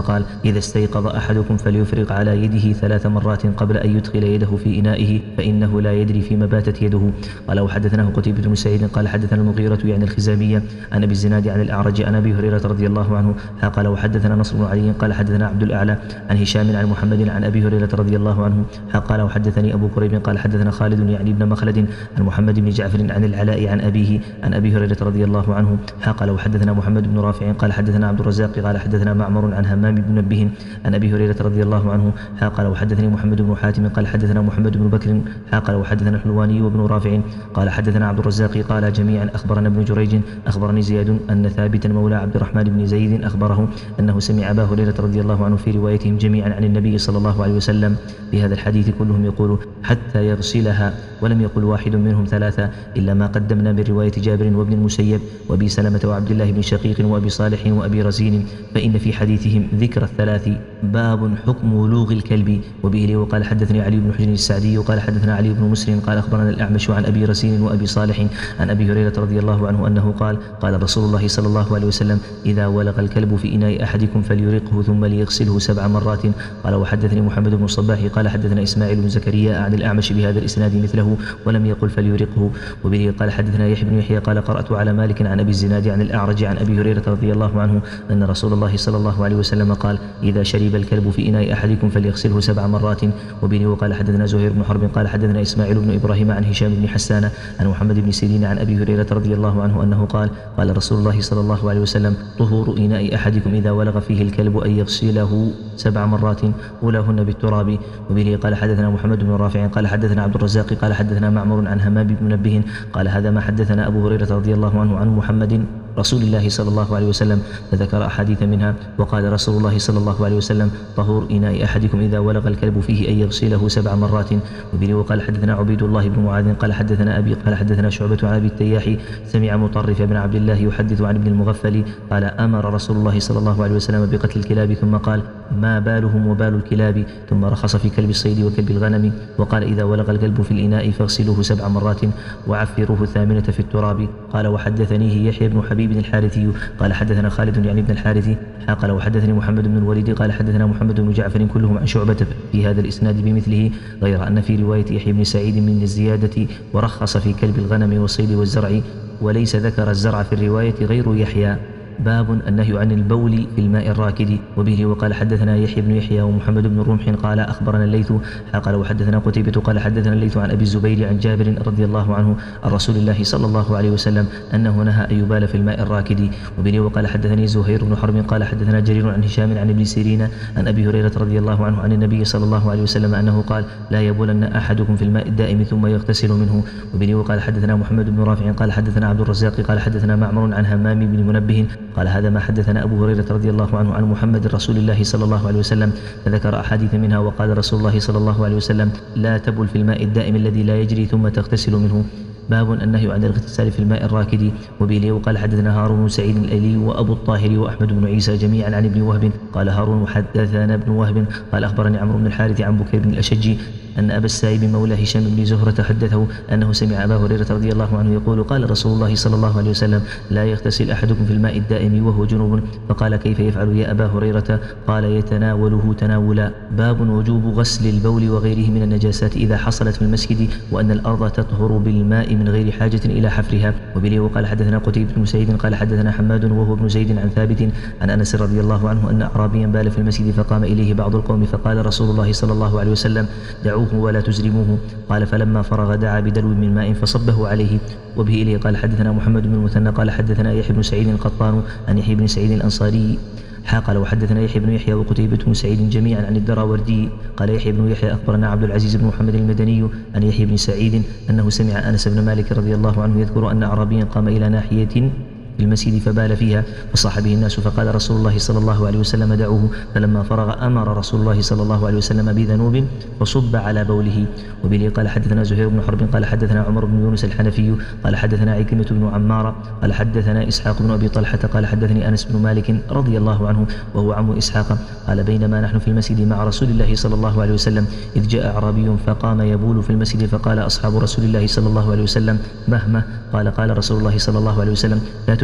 قال: إذا استيقظ أحدكم فليفرغ على يده ثلاث مرات قبل أن يدخل يده في إنائه فإنه لا يدري فيما باتت يده. قال: وحدثناه قتيبة بن سعيد قال حدثنا المغيرة يعني الخزامية عن أبي الزناد عن الأعرج عن أبي هريرة رضي الله عنه قال: وحدثنا نصر بن علي قال حدثنا عبد الأعلى عن هشام عن محمد عن أبي هريرة رضي الله عنه قال: وحدثني أبو كريب قال حدثنا خالد يعني ابن مخلد عن محمد بن جعفر عن العلاء عن أبيه عن أبي هريرة رضي الله عنه قال: وحدثنا محمد بن رافع قال حدثنا عبد الرزاق قال حدثنا معمر عن همام بن منبه عن أبي هريرة رضي الله عنه قال: وحدثني محمد بن حاتم قال حدثنا محمد بن بكر قال: وحدثنا الحلواني وابن رافع قال حدثنا عبد الرزاق قال جميعا أخبرنا ابن جريج أخبرني زياد أن ثابتا مولى عبد الرحمن بن زيد أخبره أنه سمع أبا هريرة رضي الله عنه في روايتهم جميعا عن النبي صلى الله عليه وسلم بهذا الحديث كلهم يقول حتى يغسلها، ولم يقل واحد منهم ثلاثة إلا ما قدمنا من رواية جابر وابن المسيب وأبي سلمة وعبد الله بن شقيق وأبي صالح وأبي رزين، فإن في حديثهم ذكر الثلاث. باب حكم ولوغ الكلب. وبه وقال حدثني علي بن حجر السعدي وقال حدثنا علي بن مسلم قال أخبرنا الأعمش عن أبي رزين وأبي صالح عن أبي هريرة رضي الله عنه أنه قال: قال رسول الله صلى الله عليه وسلم: إذا ولغ الكلب في إناء أحدكم فليرقه ثم ليغسله سبع مرات. قال: وحدثني محمد بن الصباح قال حدثنا إسماعيل بن زكريا عن الأعمش بهذا الإسناد مثله ولم يقل فليرقه. وبه قال حدثنا يحيى بن يحيى قال قرأت على مالك عن أبي الزناد عن الأعرج عن أبي هريرة رضي الله عنه أن رسول الله صلى الله عليه وسلم قال: إذا شرب الكلب في إناء أحدكم فليغسله سبع مرات. وبه قال حدثنا زهير بن حرب قال حدثنا إسماعيل بن إبراهيم عن هشام بن حسان عن محمد بن سيرين عن أبي هريرة رضي الله عنه أنه قال: قال رسول الله صلى الله عليه وسلم: طهور إناء أحدكم إذا ولغ فيه الكلب أن يغسله سبع مرات أولاهن بالتراب. وبه قال حدثنا محمد بن رافع قال حدثنا عبد الرزاق قال حدثنا معمر عن همام بن منبه قال: هذا ما حدثنا أبو هريرة رضي الله عنه عن محمد رسول الله صلى الله عليه وسلم، فذكر أحاديث منها. وقال رسول الله صلى الله عليه وسلم: طهور إناء أحدكم إذا ولغ الكلب فيه أن يغسله سبع مرات. وبه وقال حدثنا عبيد الله بن معاذ قال حدثنا أبي قال حدثنا شعبة عن أبي التياح سمع مطرف بن عبد الله يحدث عن ابن المغفل قال: أمر رسول الله صلى الله عليه وسلم بقتل الكلاب ثم قال: ما بالهم وبال الكلاب، ثم رخص في كلب الصيد وكلب الغنم، وقال: إذا ولغ الكلب في الإناء فاغسلوه سبع مرات وعفروه الثامنة في التراب. قال: وحدثنيه يحيى بن حبيب الحارثي قال حدثنا خالد يعني ابن الحارث قال: وحدثني محمد بن الوليد قال حدثنا محمد بن جعفر كلهم عن شعبة في هذا الإسناد بمثله، غير أن في رواية يحيى بن سعيد من الزيادة ورخص في كلب الغنم والصيد والزرع، وليس ذكر الزرع في الرواية غير يحيى. باب النهي عن البول في الماء الراكد. وبه وقال حدثنا يحيى بن يحيى ومحمد بن رمح قال أخبرنا الليث قال: وحدثنا قتيبة قال حدثنا الليث عن أبي الزبير عن جابر رضي الله عنه عن رسول الله صلى الله عليه وسلم أنه نهى أن يبال في الماء الراكد. وبه وقال حدثني زهير بن حرب قال حدثنا جرير عن هشام عن ابن سيرين عن أبي هريرة رضي الله عنه عن النبي صلى الله عليه وسلم أنه قال: لا يبولن أحدكم في الماء الدائم ثم يغتسل منه. وبه وقال حدثنا محمد بن رافع قال حدثنا عبد الرزاق قال حدثنا معمر عن همام بن منبه قال: هذا ما حدثنا أبو هريرة رضي الله عنه عن محمد رسول الله صلى الله عليه وسلم، فذكر أحاديث منها. وقال رسول الله صلى الله عليه وسلم: لا تبل في الماء الدائم الذي لا يجري ثم تغتسل منه. باب النهي عن الاغتسال في الماء الراكد. وبه وقال حدثنا هارون بن سعيد الأيلي وأبو الطاهر وأحمد بن عيسى جميعا عن ابن وهب قال هارون حدثنا ابن وهب قال أخبرني عمرو بن الحارث عن بكير بن الأشج أن أبا السائب مولى هشام بن زهرة حدثه أنه سمع أبا هريرة رضي الله عنه يقول: قال رسول الله صلى الله عليه وسلم: لا يغتسل أحدكم في الماء الدائم وهو جنوب. فقال: كيف يفعل يا أبا هريرة؟ قال: يتناوله تناولا. باب وجوب غسل البول وغيره من النجاسات إذا حصلت في المسجد، وأن الأرض تطهر بالماء من غير حاجة إلى حفرها. وبه وقال حدثنا قتيبة بن سعيد قال حدثنا حماد وهو ابن زيد عن ثابت عن أنس رضي الله عنه أن أعرابيا بال في المسجد فقام إليه بعض القوم فقال رسول الله صلى الله عليه وسلم: دعوه ولا تزرموه. قال: فلما فرغ دعا بدلو من ماء فصبه عليه. وبه إليه قال حدثنا محمد بن المثنى قال حدثنا يحيى بن سعيد القطان عن يحيى بن سعيد الأنصاري قال: وحدثنا يحيى بن يحيى وقتيبة بن سعيد جميعا عن الدراوردي قال يحيى بن يحيى أخبرنا عبد العزيز بن محمد المدني عن يحيى بن سعيد أنه سمع أنس بن مالك رضي الله عنه يذكر أن أعرابيا قام إلى ناحية في المسجد فبال فيها فصاح به الناس فقال رسول الله صلى الله عليه وسلم: دعوه. فلما فرغ أمر رسول الله صلى الله عليه وسلم بذنوب فصب على بوله. وبه قال حدثنا زهير بن حرب قال حدثنا عمر بن يونس الحنفي قال حدثنا عكرمة بن عمار قال حدثنا إسحاق بن أبي طلحة قال حدثني أنس بن مالك رضي الله عنه وهو عم إسحاق قال: بينما نحن في المسجد مع رسول الله صلى الله عليه وسلم إذ جاء أعرابي فقام يبول في المسجد فقال أصحاب رسول الله صلى الله عليه وسلم: مهما؟ قال: قال رسول الله صلى الله عليه وسلم: لا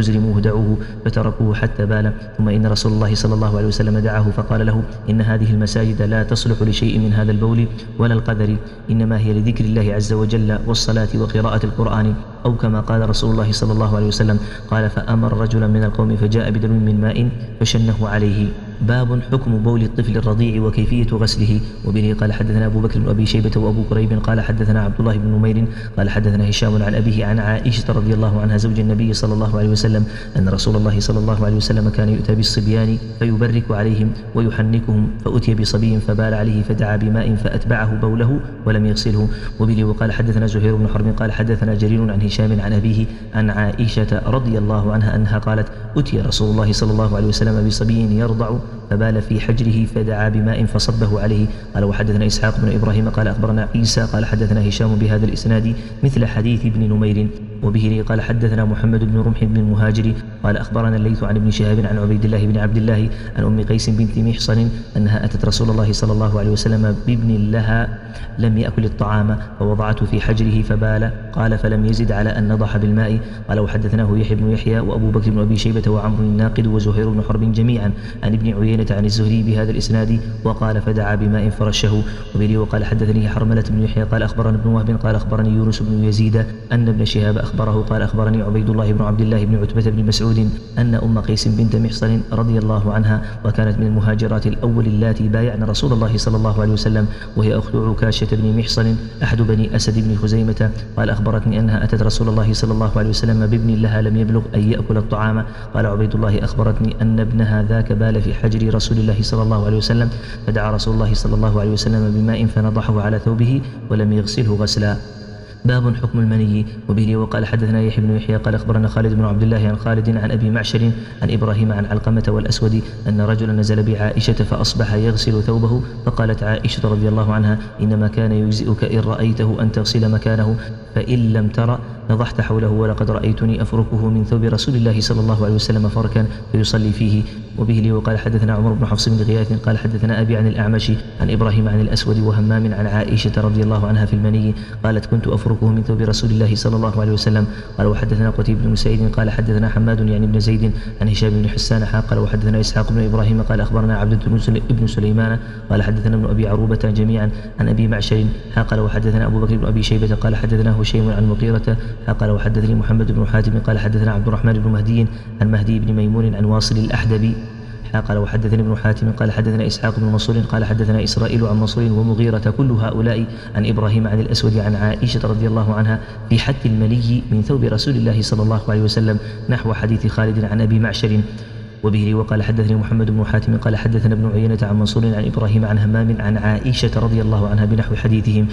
تزرموه دعوه، فتركوه حتى بال. ثم إن رسول الله صلى الله عليه وسلم دعاه فقال له: إن هذه المساجد لا تصلح لشيء من هذا البول ولا القذر، إنما هي لذكر الله عز وجل والصلاة وقراءة القرآن، أو كما قال رسول الله صلى الله عليه وسلم. قال: فأمر رجلا من القوم فجاء بدلو من ماء فشنه عليه. باب حكم بول الطفل الرضيع وكيفية غسله. وبه قال حدثنا أبو بكر بن أبي شيبة وأبو كريب قال حدثنا عبد الله بن نمير قال حدثنا هشام عن أبيه عن عائشة رضي الله عنها زوج النبي صلى الله عليه وسلم أن رسول الله صلى الله عليه وسلم كان يؤتى بالصبيان فيبرك عليهم ويحنكهم، فأتي بصبي فبال عليه فدعا بماء فأتبعه بوله ولم يغسله. وبه وقال حدثنا زهير بن حرب قال حدثنا جرير عن هشام عن أبيه عن عائشة رضي الله عنها أنها قالت: أتي رسول الله صلى الله عليه وسلم بصبي يرضع فبال في حجره فدعا بماء فصبه عليه. قال: وحدثنا إسحاق بن إبراهيم قال أخبرنا عيسى قال حدثنا هشام بهذا الإسناد مثل حديث ابن نمير. وبه قال حدثنا محمد بن رمح بن المهاجر قال أخبرنا الليث عن ابن شهاب عن عبيد الله بن عبد الله عن أم قيس بنت محصن أنها أتت رسول الله صلى الله عليه وسلم بابن لها لم يأكل الطعام فوضعته في حجره فبال. قال: فلم يزد على أن نضح بالماء. قال: وحدثناه يحيى بن يحيى وأبو بكر بن أبي شيبة وعمرو الناقد وزهير بن حرب جميعا عن ابن عيينة عن الزهري بهذا الإسناد وقال: فدعا بماء فرشه. وبه وقال حدثني حرملة بن يحيى قال أخبرنا ابن وهب قال أخبرني يونس بن يزيد أن ابن شهاب أخبره قال أخبرني عبيد الله بن عبد الله بن عتبة بن مسعود أن أم قيس بنت محصن رضي الله عنها وكانت من المهاجرات الأول اللاتي بايعن رسول الله صلى الله عليه وسلم، وهي أخت عكاشة بن محصن أحد بني أسد بن خزيمة، قال أخبرتني أنها أتت رسول الله صلى الله عليه وسلم بابن لها لم يبلغ أن يأكل الطعام. قال عبيد الله: أخبرتني أن ابنها ذاك بال في حجر رسول الله صلى الله عليه وسلم، فدعا رسول الله صلى الله عليه وسلم بماء فنضحه على ثوبه ولم يغسله غسلا. باب حكم المني. وبه وقال حدثنا يحيى بن يحيى قال أخبرنا خالد بن عبد الله عن خالد عن أبي معشر عن إبراهيم عن علقمة والأسود أن رجلا نزل بعائشة فأصبح يغسل ثوبه، فقالت عائشة رضي الله عنها: إنما كان يجزئك إن رأيته أن تغسل مكانه، فإن لم تر نضحت حوله، ولقد رأيتني أفركه من ثوب رسول الله صلى الله عليه وسلم فركا فيصلي فيه. وبه لي وقال حدثنا عمر بن حفص بن غياث قال حدثنا أبي عن الأعمش عن إبراهيم عن الأسود وهمام عن عائشة رضي الله عنها في المني قالت: كنت أفركه من ثوب رسول الله صلى الله عليه وسلم. قال: وحدثنا قتيبة بن سعيد قال حدثنا حماد يعني بن زيد عن هشام بن حسان قال: وحدثنا إسحاق بن إبراهيم قال أخبرنا عبد بن سليمان قال حدثنا ابن أبي عروبة جميعا عن أبي معشر قال: وحدثنا أبو بكر بن أبي شيبة قال حدثنا هشيم عن مغيرة قال: وحدثني محمد بن حاتم قال حدثنا عبد الرحمن بن مهدي عن مهدي بن ميمون عن واصل الأحدبي قال: وحدثني ابن حاتم قال حدثنا إسحاق بن منصور قال حدثنا إسرائيل عن منصور ومغيرة كل هؤلاء عن إبراهيم عن الأسود عن عائشة رضي الله عنها في حد المني من ثوب رسول الله صلى الله عليه وسلم نحو حديث خالد عن أبي معشر. وبه وقال حدثني محمد بن حاتم قال حدثنا ابن عيينة عن منصور عن إبراهيم عن همام عن عائشة رضي الله عنها بنحو حديثهم.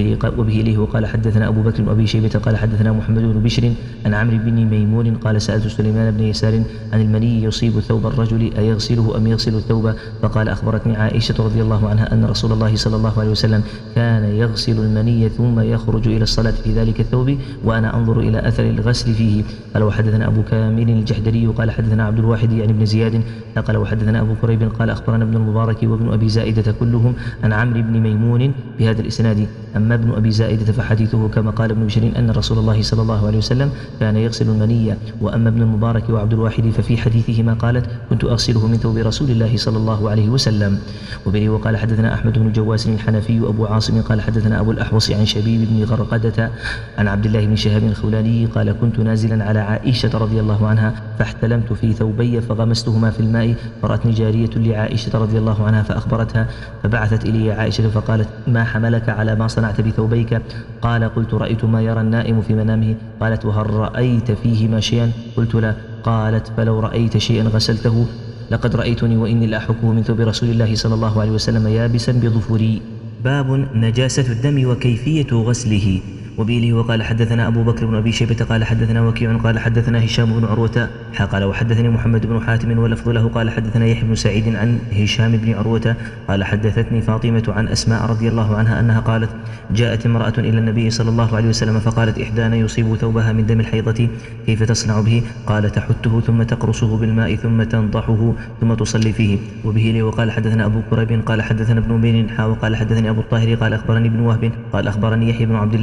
وبه ليه وقال حدثنا أبو بكر بن أبي شيبة قال حدثنا محمد بن بشر عن عمرو بن ميمون قال: سألت سليمان بن يسار عن المني يصيب ثوب الرجل أيغسله أم يغسل الثوب؟ فقال: أخبرتني عائشة رضي الله عنها أن رسول الله صلى الله عليه وسلم كان يغسل المني ثم يخرج إلى الصلاة في ذلك الثوب وأنا أنظر إلى أثر الغسل فيه. قال: وحدثنا أبو كامل الجحدري قال حدثنا عبد الواحد يعني بن زياد قال: وحدثنا أبو كريب قال أخبرنا ابن المبارك وابن أبي زائدة كلهم عن عمرو بن ميمون بهذا الإسناد. أما ابن أبي زائدة فحديثه كما قال ابن بشر أن رسول الله صلى الله عليه وسلم كان يغسل المني. وأما ابن المبارك وعبد الواحد ففي حديثهما قالت: كنت أغسله من ثوب رسول الله صلى الله عليه وسلم. وبه وقال حدثنا أحمد بن جواس الحنفي أبو عاصم قال حدثنا أبو الأحوص عن شبيب بن غرقدة عن عبد الله بن شهاب الخولاني قال: كنت نازلا على عائشة رضي الله عنها فاحتلمت في ثوبي فغمستهما في الماء، فرأتني جارية لعائشة رضي الله عنها فأخبرتها، فبعثت إلي عائشة فقالت: ما حملك على ما صنعت بثوبيك؟ قال: قلت: رأيت ما يرى النائم في منامه. قالت: وهل رأيت فيهما شيئا؟ قلت: لا. قالت: فلو رأيت شيئا غسلته. لقد رأيتني وإني لأحكه من ثوب رسول الله صلى الله عليه وسلم يابسا بظفري. باب نجاسة الدم وكيفية غسله. وبه وقال حدثنا أبو بكر بن أبي شيبة قال حدثنا وكيع قال حدثنا هشام بن عروة قال: وحدثني محمد بن حاتم واللفظ له قال حدثنا يحيى بن سعيد عن هشام بن عروة قال: حدثتني فاطمة عن أسماء رضي الله عنها أنها قالت: جاءت امرأة إلى النبي صلى الله عليه وسلم فقالت: إحدانا يصيب ثوبها من دم الحيضة كيف تصنع به؟ قال: تحته ثم تقرصه بالماء ثم تنضحه ثم تصلي فيه. وبه لي وقال حدثنا أبو كريب قال حدثنا ابن بين حا وقال حدثني أبو الطاهر قال أخبرني ابن وهب قال أخبرني يحيى بن عبد الله بن سالم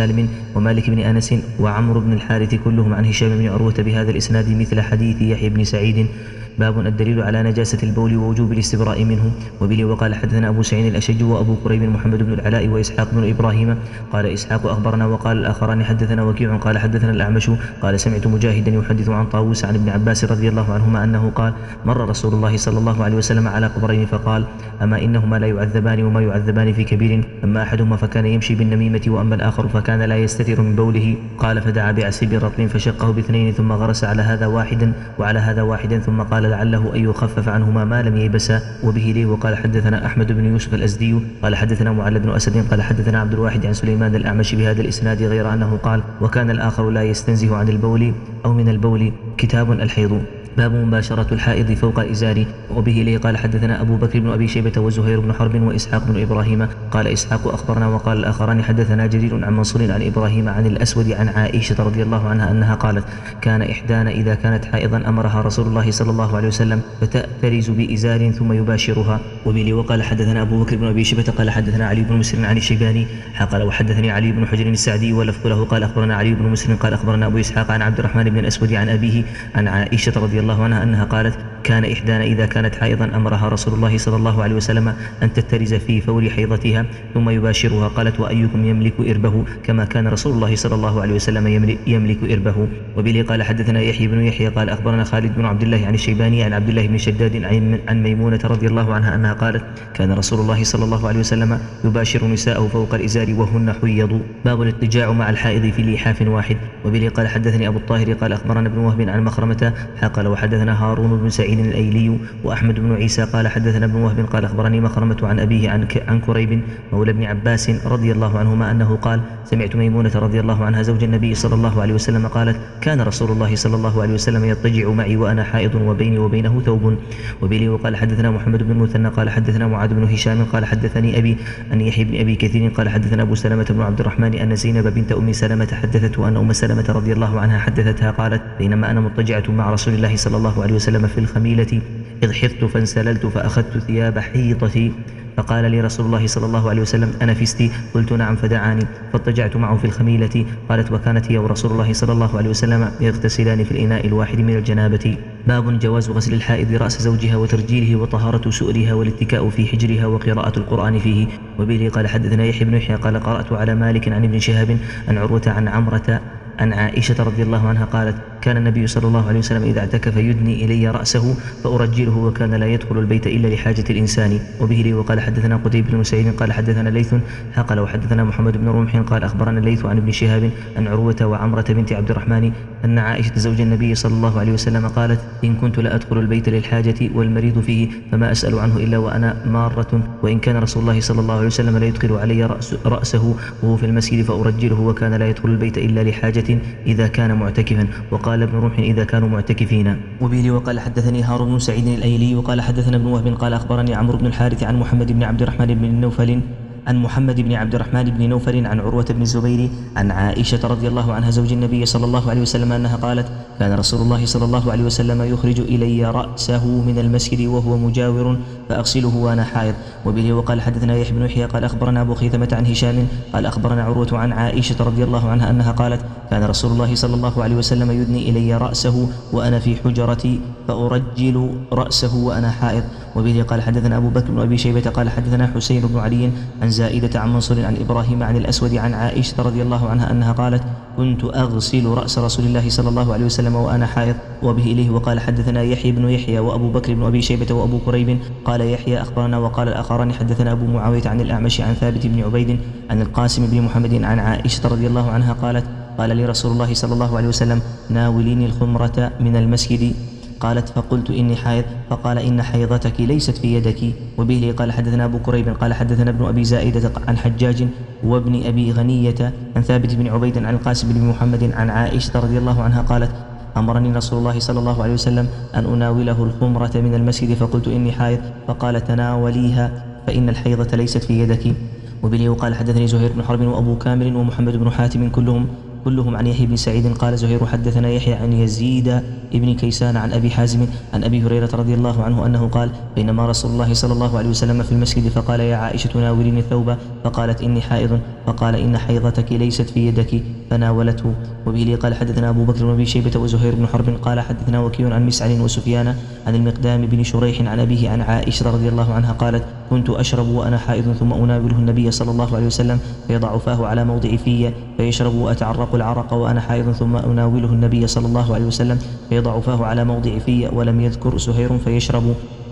سالم ومالك بن أنس وعمرو بن الحارث كلهم عن هشام بن عروة بهذا الإسناد مثل حديث يحيى بن سعيد. باب الدليل على نجاسة البول ووجوب الاستبراء منه. وبه وقال حدثنا أبو سعيد الأشج وأبو كريب محمد بن العلاء وإسحاق بن إبراهيم قال إسحاق أخبرنا وقال الآخران حدثنا وكيع قال حدثنا الأعمش قال سمعت مجاهدا يحدث عن طاووس عن ابن عباس رضي الله عنهما أنه قال مر رسول الله صلى الله عليه وسلم على قبرين فقال أما إنهما لا يعذبان وما يعذبان في كبير أما أحدهما فكان يمشي بالنميمة وأما الآخر فكان لا يستتر من بوله قال فدعا بعسيب رطب فشقه باثنين ثم غرس على هذا واحدا وعلى هذا واحدا ثم قال لعله أن يخفف عنهما ما لم ييبسا. وبه ليه وقال حدثنا أحمد بن يوسف الأزدي قال حدثنا معل بن أسد قال حدثنا عبد الواحد عن سليمان الأعمش بهذا الإسناد غير أنه قال وكان الآخر لا يستنزه عن البول أو من البول. كتاب الحيض. باب مباشرة الحائض فوق إزار. وبه ليه قال حدثنا أبو بكر بن أبي شيبة وزهير بن حرب وإسحاق بن إبراهيم قال إسحاق أخبرنا وقال الآخران حدثنا جرير عن منصور عن إبراهيم عن الأسود عن عائشة رضي الله عنها أنها قالت كان إحدانا إذا كانت حائضا أمرها رسول الله صلى الله عليه وسلم فتأترز بإزار ثم يباشرها. وبه ليه وقال حدثنا أبو بكر بن أبي شيبة قال حدثنا علي بن مسلم عن الشيباني قال وحدثني علي بن حجر السعدي ولفظ له قال أخبرنا علي بن مسلم قال أخبرنا أبو إسحاق عن عبد الرحمن بن الأسود عن أبيه عن عائشة رضي الله عنها أنها قالت كان إحدانا إذا كانت حائضا أمرها رسول الله صلى الله عليه وسلم أن تترز في فور حيضتها ثم يباشرها قالت وأيكم يملك إربه كما كان رسول الله صلى الله عليه وسلم يملك إربه. وبه قال حدثنا يحيى بن يحيى قال أخبرنا خالد بن عبد الله عن الشيباني عن عبد الله بن شداد عن ميمونة رضي الله عنها أنها قالت كان رسول الله صلى الله عليه وسلم يباشر نساءه فوق الإزار وهن حيض. باب الاضطجاع مع الحائض في لحاف واحد. وبه قال حدثني أبو الطاهر قال أخبرنا ابن وهب عن مخرمة قال وحدثنا هارون بن سعيد الأيلي وأحمد بن عيسى قال حدثنا ابن وهب قال أخبرني مخرمة عن أبيه عن, عن كريب مولى ابن عباس رضي الله عنهما أنه قال سمعت ميمونة رضي الله عنها زوج النبي صلى الله عليه وسلم قالت كان رسول الله صلى الله عليه وسلم يضطجع معي وأنا حائض وبيني وبينه ثوب. وبه وقال حدثنا محمد بن المثنى قال حدثنا معاذ بن هشام قال حدثني أبي أن يحيى بن أبي كثير قال حدثنا أبو سلمة بن عبد الرحمن أن زينب بنت أم سلمة حدثته أن أم سلمة رضي الله عنها حدثتها قالت بينما أنا مضطجعة مع رسول الله صلى الله عليه وسلم في الخميلة إذ حضت فانسللت فأخذت ثياب حيضتي فقال لي رسول الله صلى الله عليه وسلم أنفستي؟ قلت نعم فدعاني فاضطجعت معه في الخميلة. قالت وكانت هي ورسول الله صلى الله عليه وسلم يغتسلان في الإناء الواحد من الجنابة. باب جواز غسل الحائض رأس زوجها وترجيله وطهارة سؤرها والاتكاء في حجرها وقراءة القرآن فيه. وبه قال حدثنا يحيى بن يحيى قال قرأت على مالك عن ابن شهاب عن عروة عن عمرة عن عائشة رضي الله عنها قالت كان النبي صلى الله عليه وسلم إذا اعتكف يدني إلي رأسه فأرجله وكان لا يدخل البيت إلا لحاجة الإنسان. وبه لي وقال حدثنا قتيبة بن سعيد قال حدثنا ليث قال وحدثنا محمد بن رمح قال أخبرنا ليث عن ابن شهاب عن عروة وعمرة بنت عبد الرحمن أن عائشة زوج النبي صلى الله عليه وسلم قالت إن كنت لأدخل البيت للحاجة والمريض فيه فما أسأل عنه إلا وأنا مارة وإن كان رسول الله صلى الله عليه وسلم لا يدخل علي رأس رأسه وهو في المسجد فأرجله وكان لا يدخل البيت إلا لحاجة إذا كان معتكفا. وقال ابن رمح إذا كانوا معتكفين. وبه وقال حدثني هارون بن سعيد الأيلي وقال حدثنا ابن وهب قال أخبرني عمرو بن الحارث عن محمد بن عبد الرحمن بن نوفل عن محمد بن عبد الرحمن بن نوفل عن عروة بن الزبير عن عائشة رضي الله عنها زوج النبي صلى الله عليه وسلم أنها قالت كان رسول الله صلى الله عليه وسلم يخرج إلي رأسه من المسجد وهو مجاور فأغسله وأنا حائض. وبه وقال حدثنا يحيى بن يحيى قال أخبرنا أبو خيثمة عن هشام قال أخبرنا عروة عن عائشة رضي الله عنها أنها قالت كان رسول الله صلى الله عليه وسلم يدني إلي رأسه وأنا في حجرتي فأرجل رأسه وأنا حائض. وبه قال حدثنا أبو بكر بن أبي شيبة قال حدثنا حسين بن علي عن زائدة عن منصور عن إبراهيم عن الأسود عن عائشة رضي الله عنها أنها قالت كنت أغسل رأس رسول الله صلى الله عليه وسلم وأنا حائض. وبه إليه وقال حدثنا يحيى بن يحيى وأبو بكر بن أبي شيبة وأبو كريب قال يحيى أخبرنا وقال الآخران حدثنا أبو معاوية عن الأعمش عن ثابت بن عبيد عن القاسم بن محمد عن عائشة رضي الله عنها قالت قال لي رسول الله صلى الله عليه وسلم ناوليني الخمرة من المسجد قالت فقلت إني حائض فقال إن حيضتك ليست في يدك. وبه قال حدثنا أبو كريب قال حدثنا ابن أبي زائدة عن حجاج وابن أبي غنية عن ثابت بن عبيد عن القاسم بن محمد عن عائشة رضي الله عنها قالت أمرني رسول الله صلى الله عليه وسلم أن أناوله الخمرة من المسجد فقلت إني حائض فقال تناوليها فإن الحيضة ليست في يدك. وبه قال حدثني زهير بن حرب وأبو كامل ومحمد بن حاتم كلهم كلهم عن يحيى بن سعيد قال زهير حدثنا يحيى عن يزيد ابن كيسان عن أبي حازم عن أبي هريرة رضي الله عنه أنه قال بينما رسول الله صلى الله عليه وسلم في المسجد فقال يا عائشة ناوليني الثوب فقالت إني حائض فقال إن حيضتك ليست في يدك فناولته. وبه قال حدثنا أبو بكر بن شيبة وزهير بن حرب قال حدثنا وكيع عن مسعر وسفيان عن المقدام بن شريح عن أبيه عن عائشة رضي الله عنها قالت كنت أشرب وأنا حائض ثم أناوله النبي صلى الله عليه وسلم فيضع فاه على موضع في فيشرب وأتعرق العرق وأنا حائض ثم أناوله النبي صلى الله عليه وسلم فيضع فاه على موضع في ولم يذكر زهير فيشرب